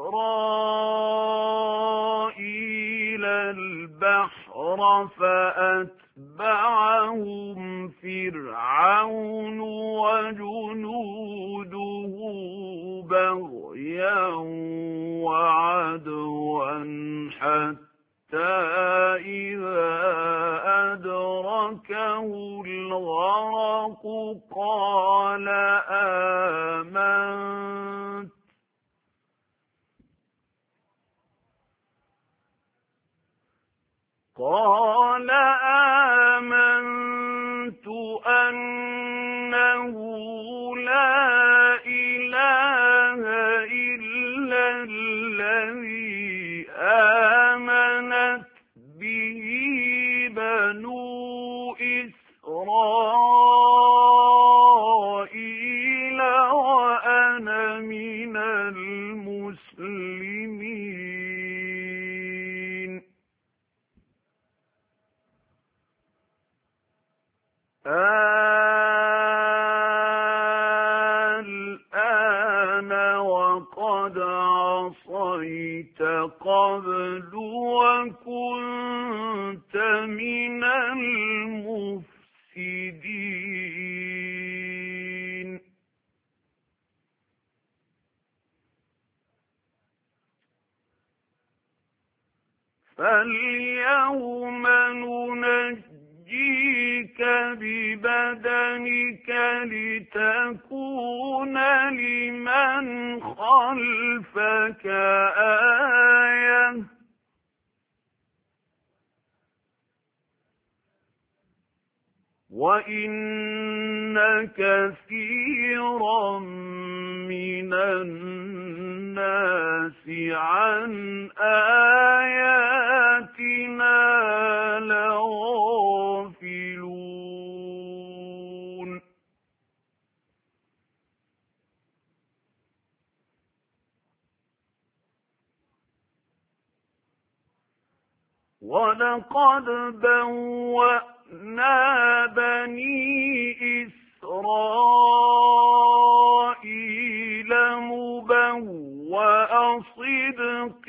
إسرائيل البحر فأتبعهم فرعون وجنوده بغيا وعدوا حتى إذا أدركه الغرق قال آمنت قال آمنت أنه لا إله إلا الذي آمنت به بنو إسرائيل وأنا من المسلمين. الآن وقد عصيت قبل وكنت من المفسدين. فاليوم ننجيك ببدنك لتكون لمن خلفك آية وإن كثيرا من الناس عن آياتنا لغافلون. ولقد بوأنا بني إسرائيل مبوأ صدق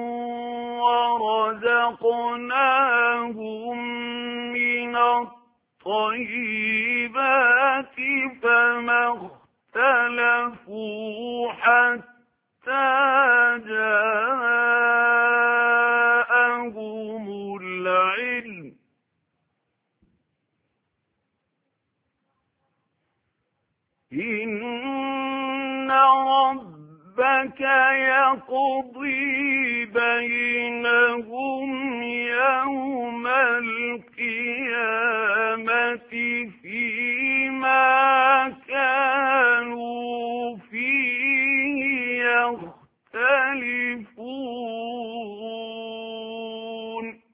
ورزقناهم من الطيبات فما اختلفوا حتى جاءهم العلم إن ربك يقضي بينهم يوم القيامة فيما كانوا فيه يختلفون.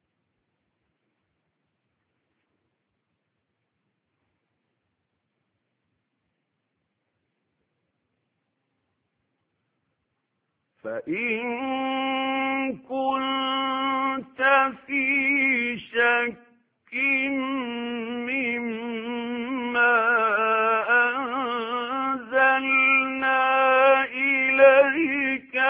فإن كنت في شك مما أنزلنا إليك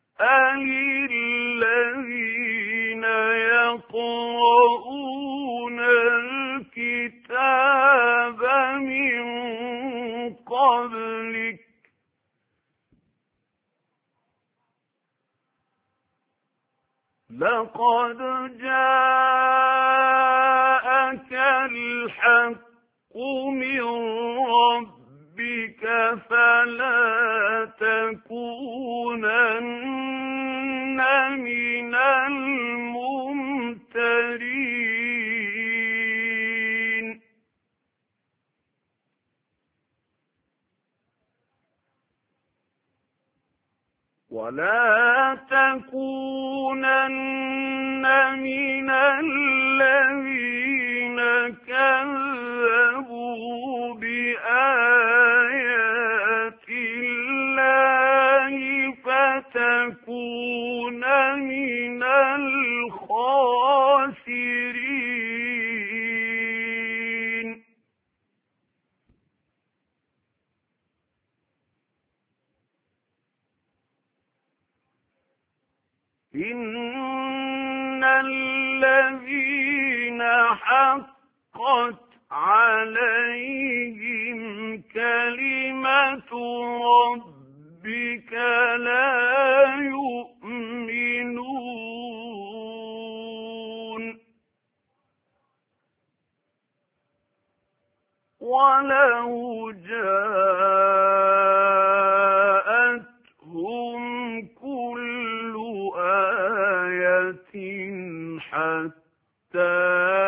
فاسأل الذين يقرؤون لقد جاءك الحق من ربك فلا تكونن من الممترين ولا تكونن من الذين كذبوا بآيات الله فتكون من الخاسرين إن الذين حقت عليهم كلمة ربك لا يؤمنون ولو جاءتهم كل آية حتى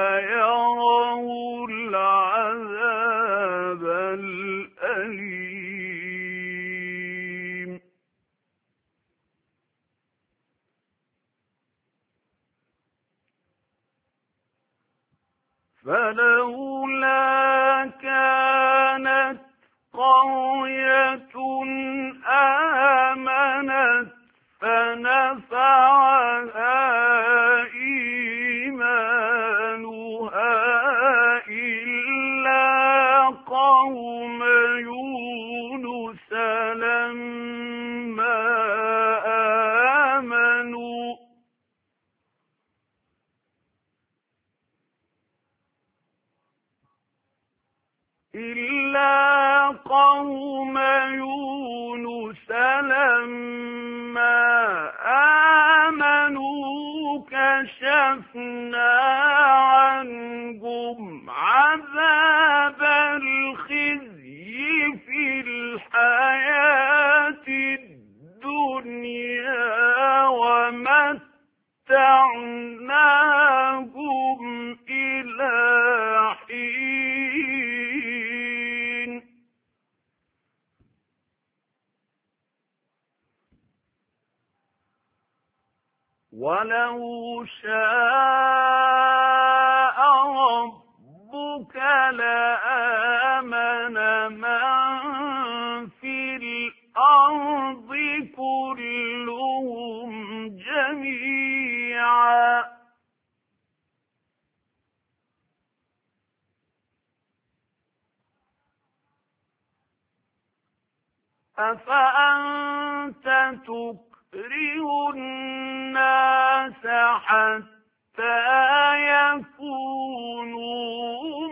يروا العذاب الأليم فلولا كانت قرية آمنت فنفعها إيمانها إلا قوم يونس لما آمنوا إلا قوم يونس لما آمنوا كشفنا عنهم عذاب الخزي في الحياة الدنيا ومتعناهم إلى حين ولو شاء ربك لآمن من في الأرض كلهم جميعا أفأنت تكره الناس حتى يكونوا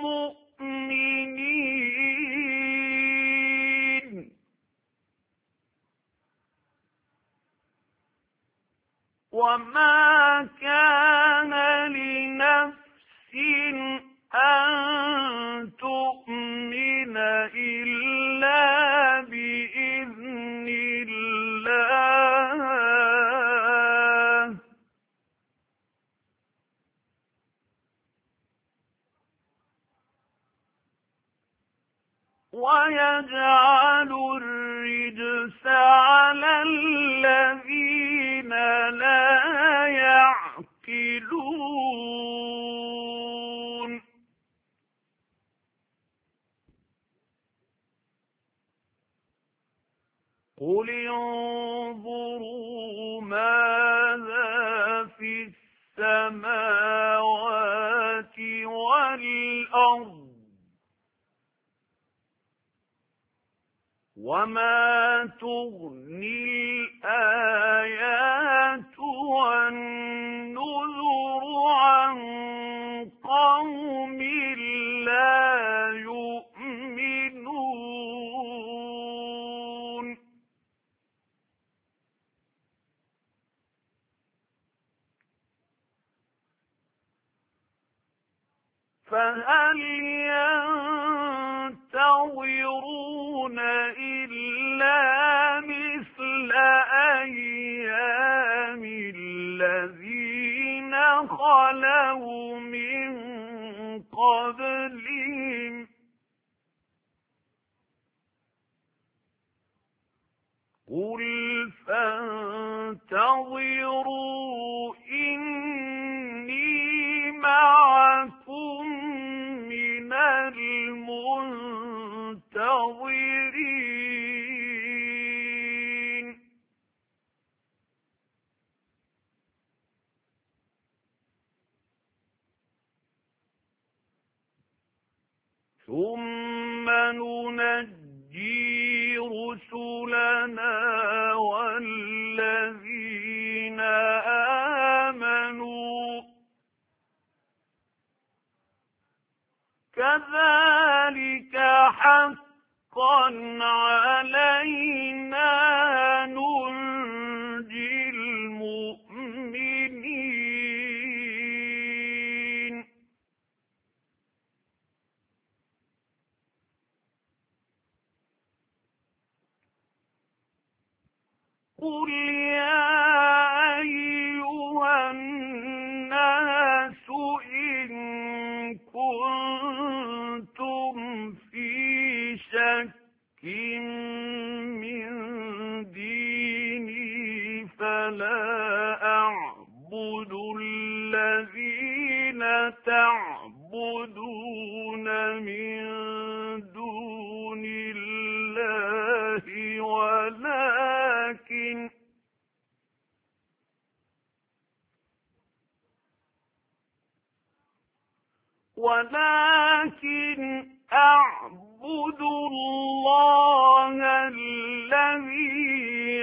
مؤمنين وما كان لنفس أن تؤمن إلا بإذن الله ويجعل الرجس على الذين لا يعقلون قل انظروا ماذا في السماوات والأرض وما تغني الآيات والنذر عن قوم لا يؤمنون فهل ينتظرون إلا مثل أيام الذين خلوا من قبلهم قل فانتظروا إني معكم من المنتظرين ثم ننجي رسلنا والذين آمنوا كذلك حقا علينا ننجي المؤمنين قل يا أيها الناس إن كنتم في شك من ديني فلا أعبد الذين تعبدون من دون الله ولكن ولكن أعبد الله الذي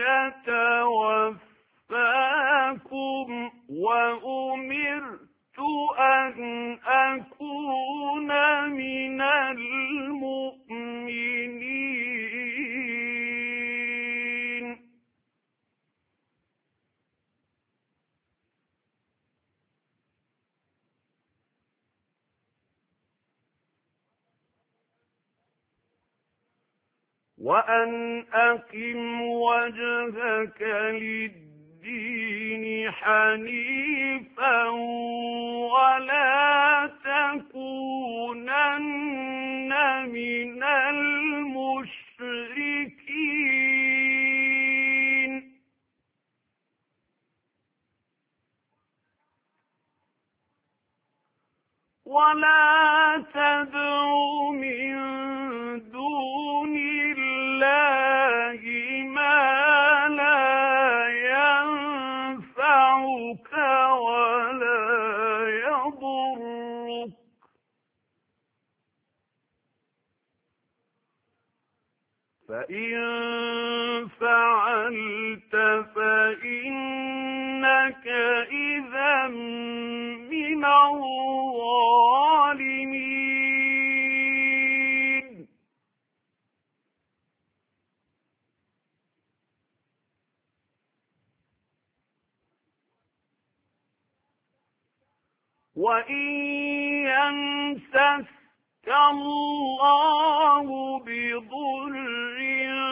يتوفاكم وأمرت أن أكون من المؤمنين وأن أقم وجهك للدين حنيفا ولا تكونن من المشركين ولا تدع من دون الله ما لا ينفعك ولا يضرك فإن فعلت فإنك إذا من الظالمين وإن يمسسك الله بضر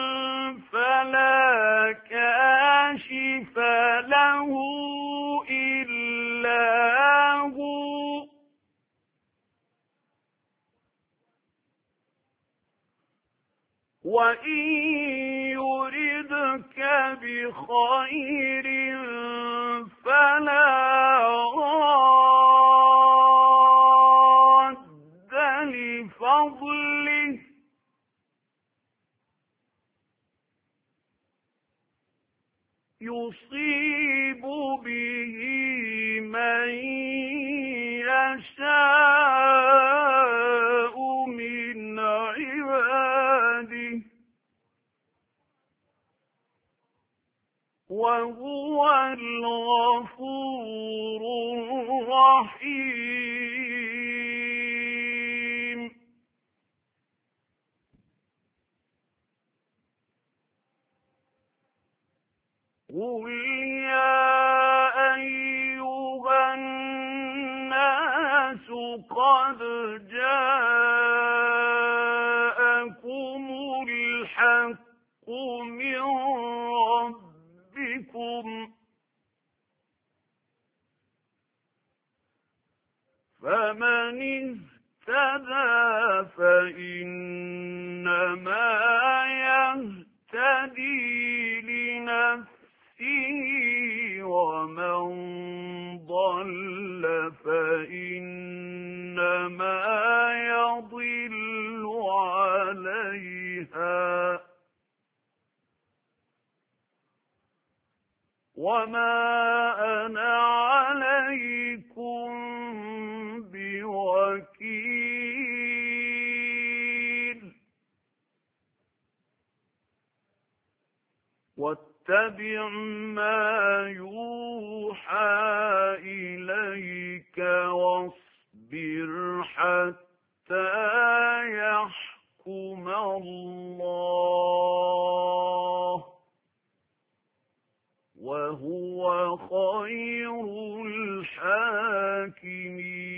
فلا كاشف له إلا هو وإن يردك بخير فلا راد لفضله يصيب به من يشاء من عباده وهو الغفور الرحيم قل يا أيها الناس قد جاءكم الحق من ربكم فمن اهتدى فإنما يهتدي لنفسه ومن ضل فإنما يضل عليها وما أنا عليكم بوكيل واتبع ما يوحى إليك واصبر حتى يحكم الله وهو خير الحاكمين.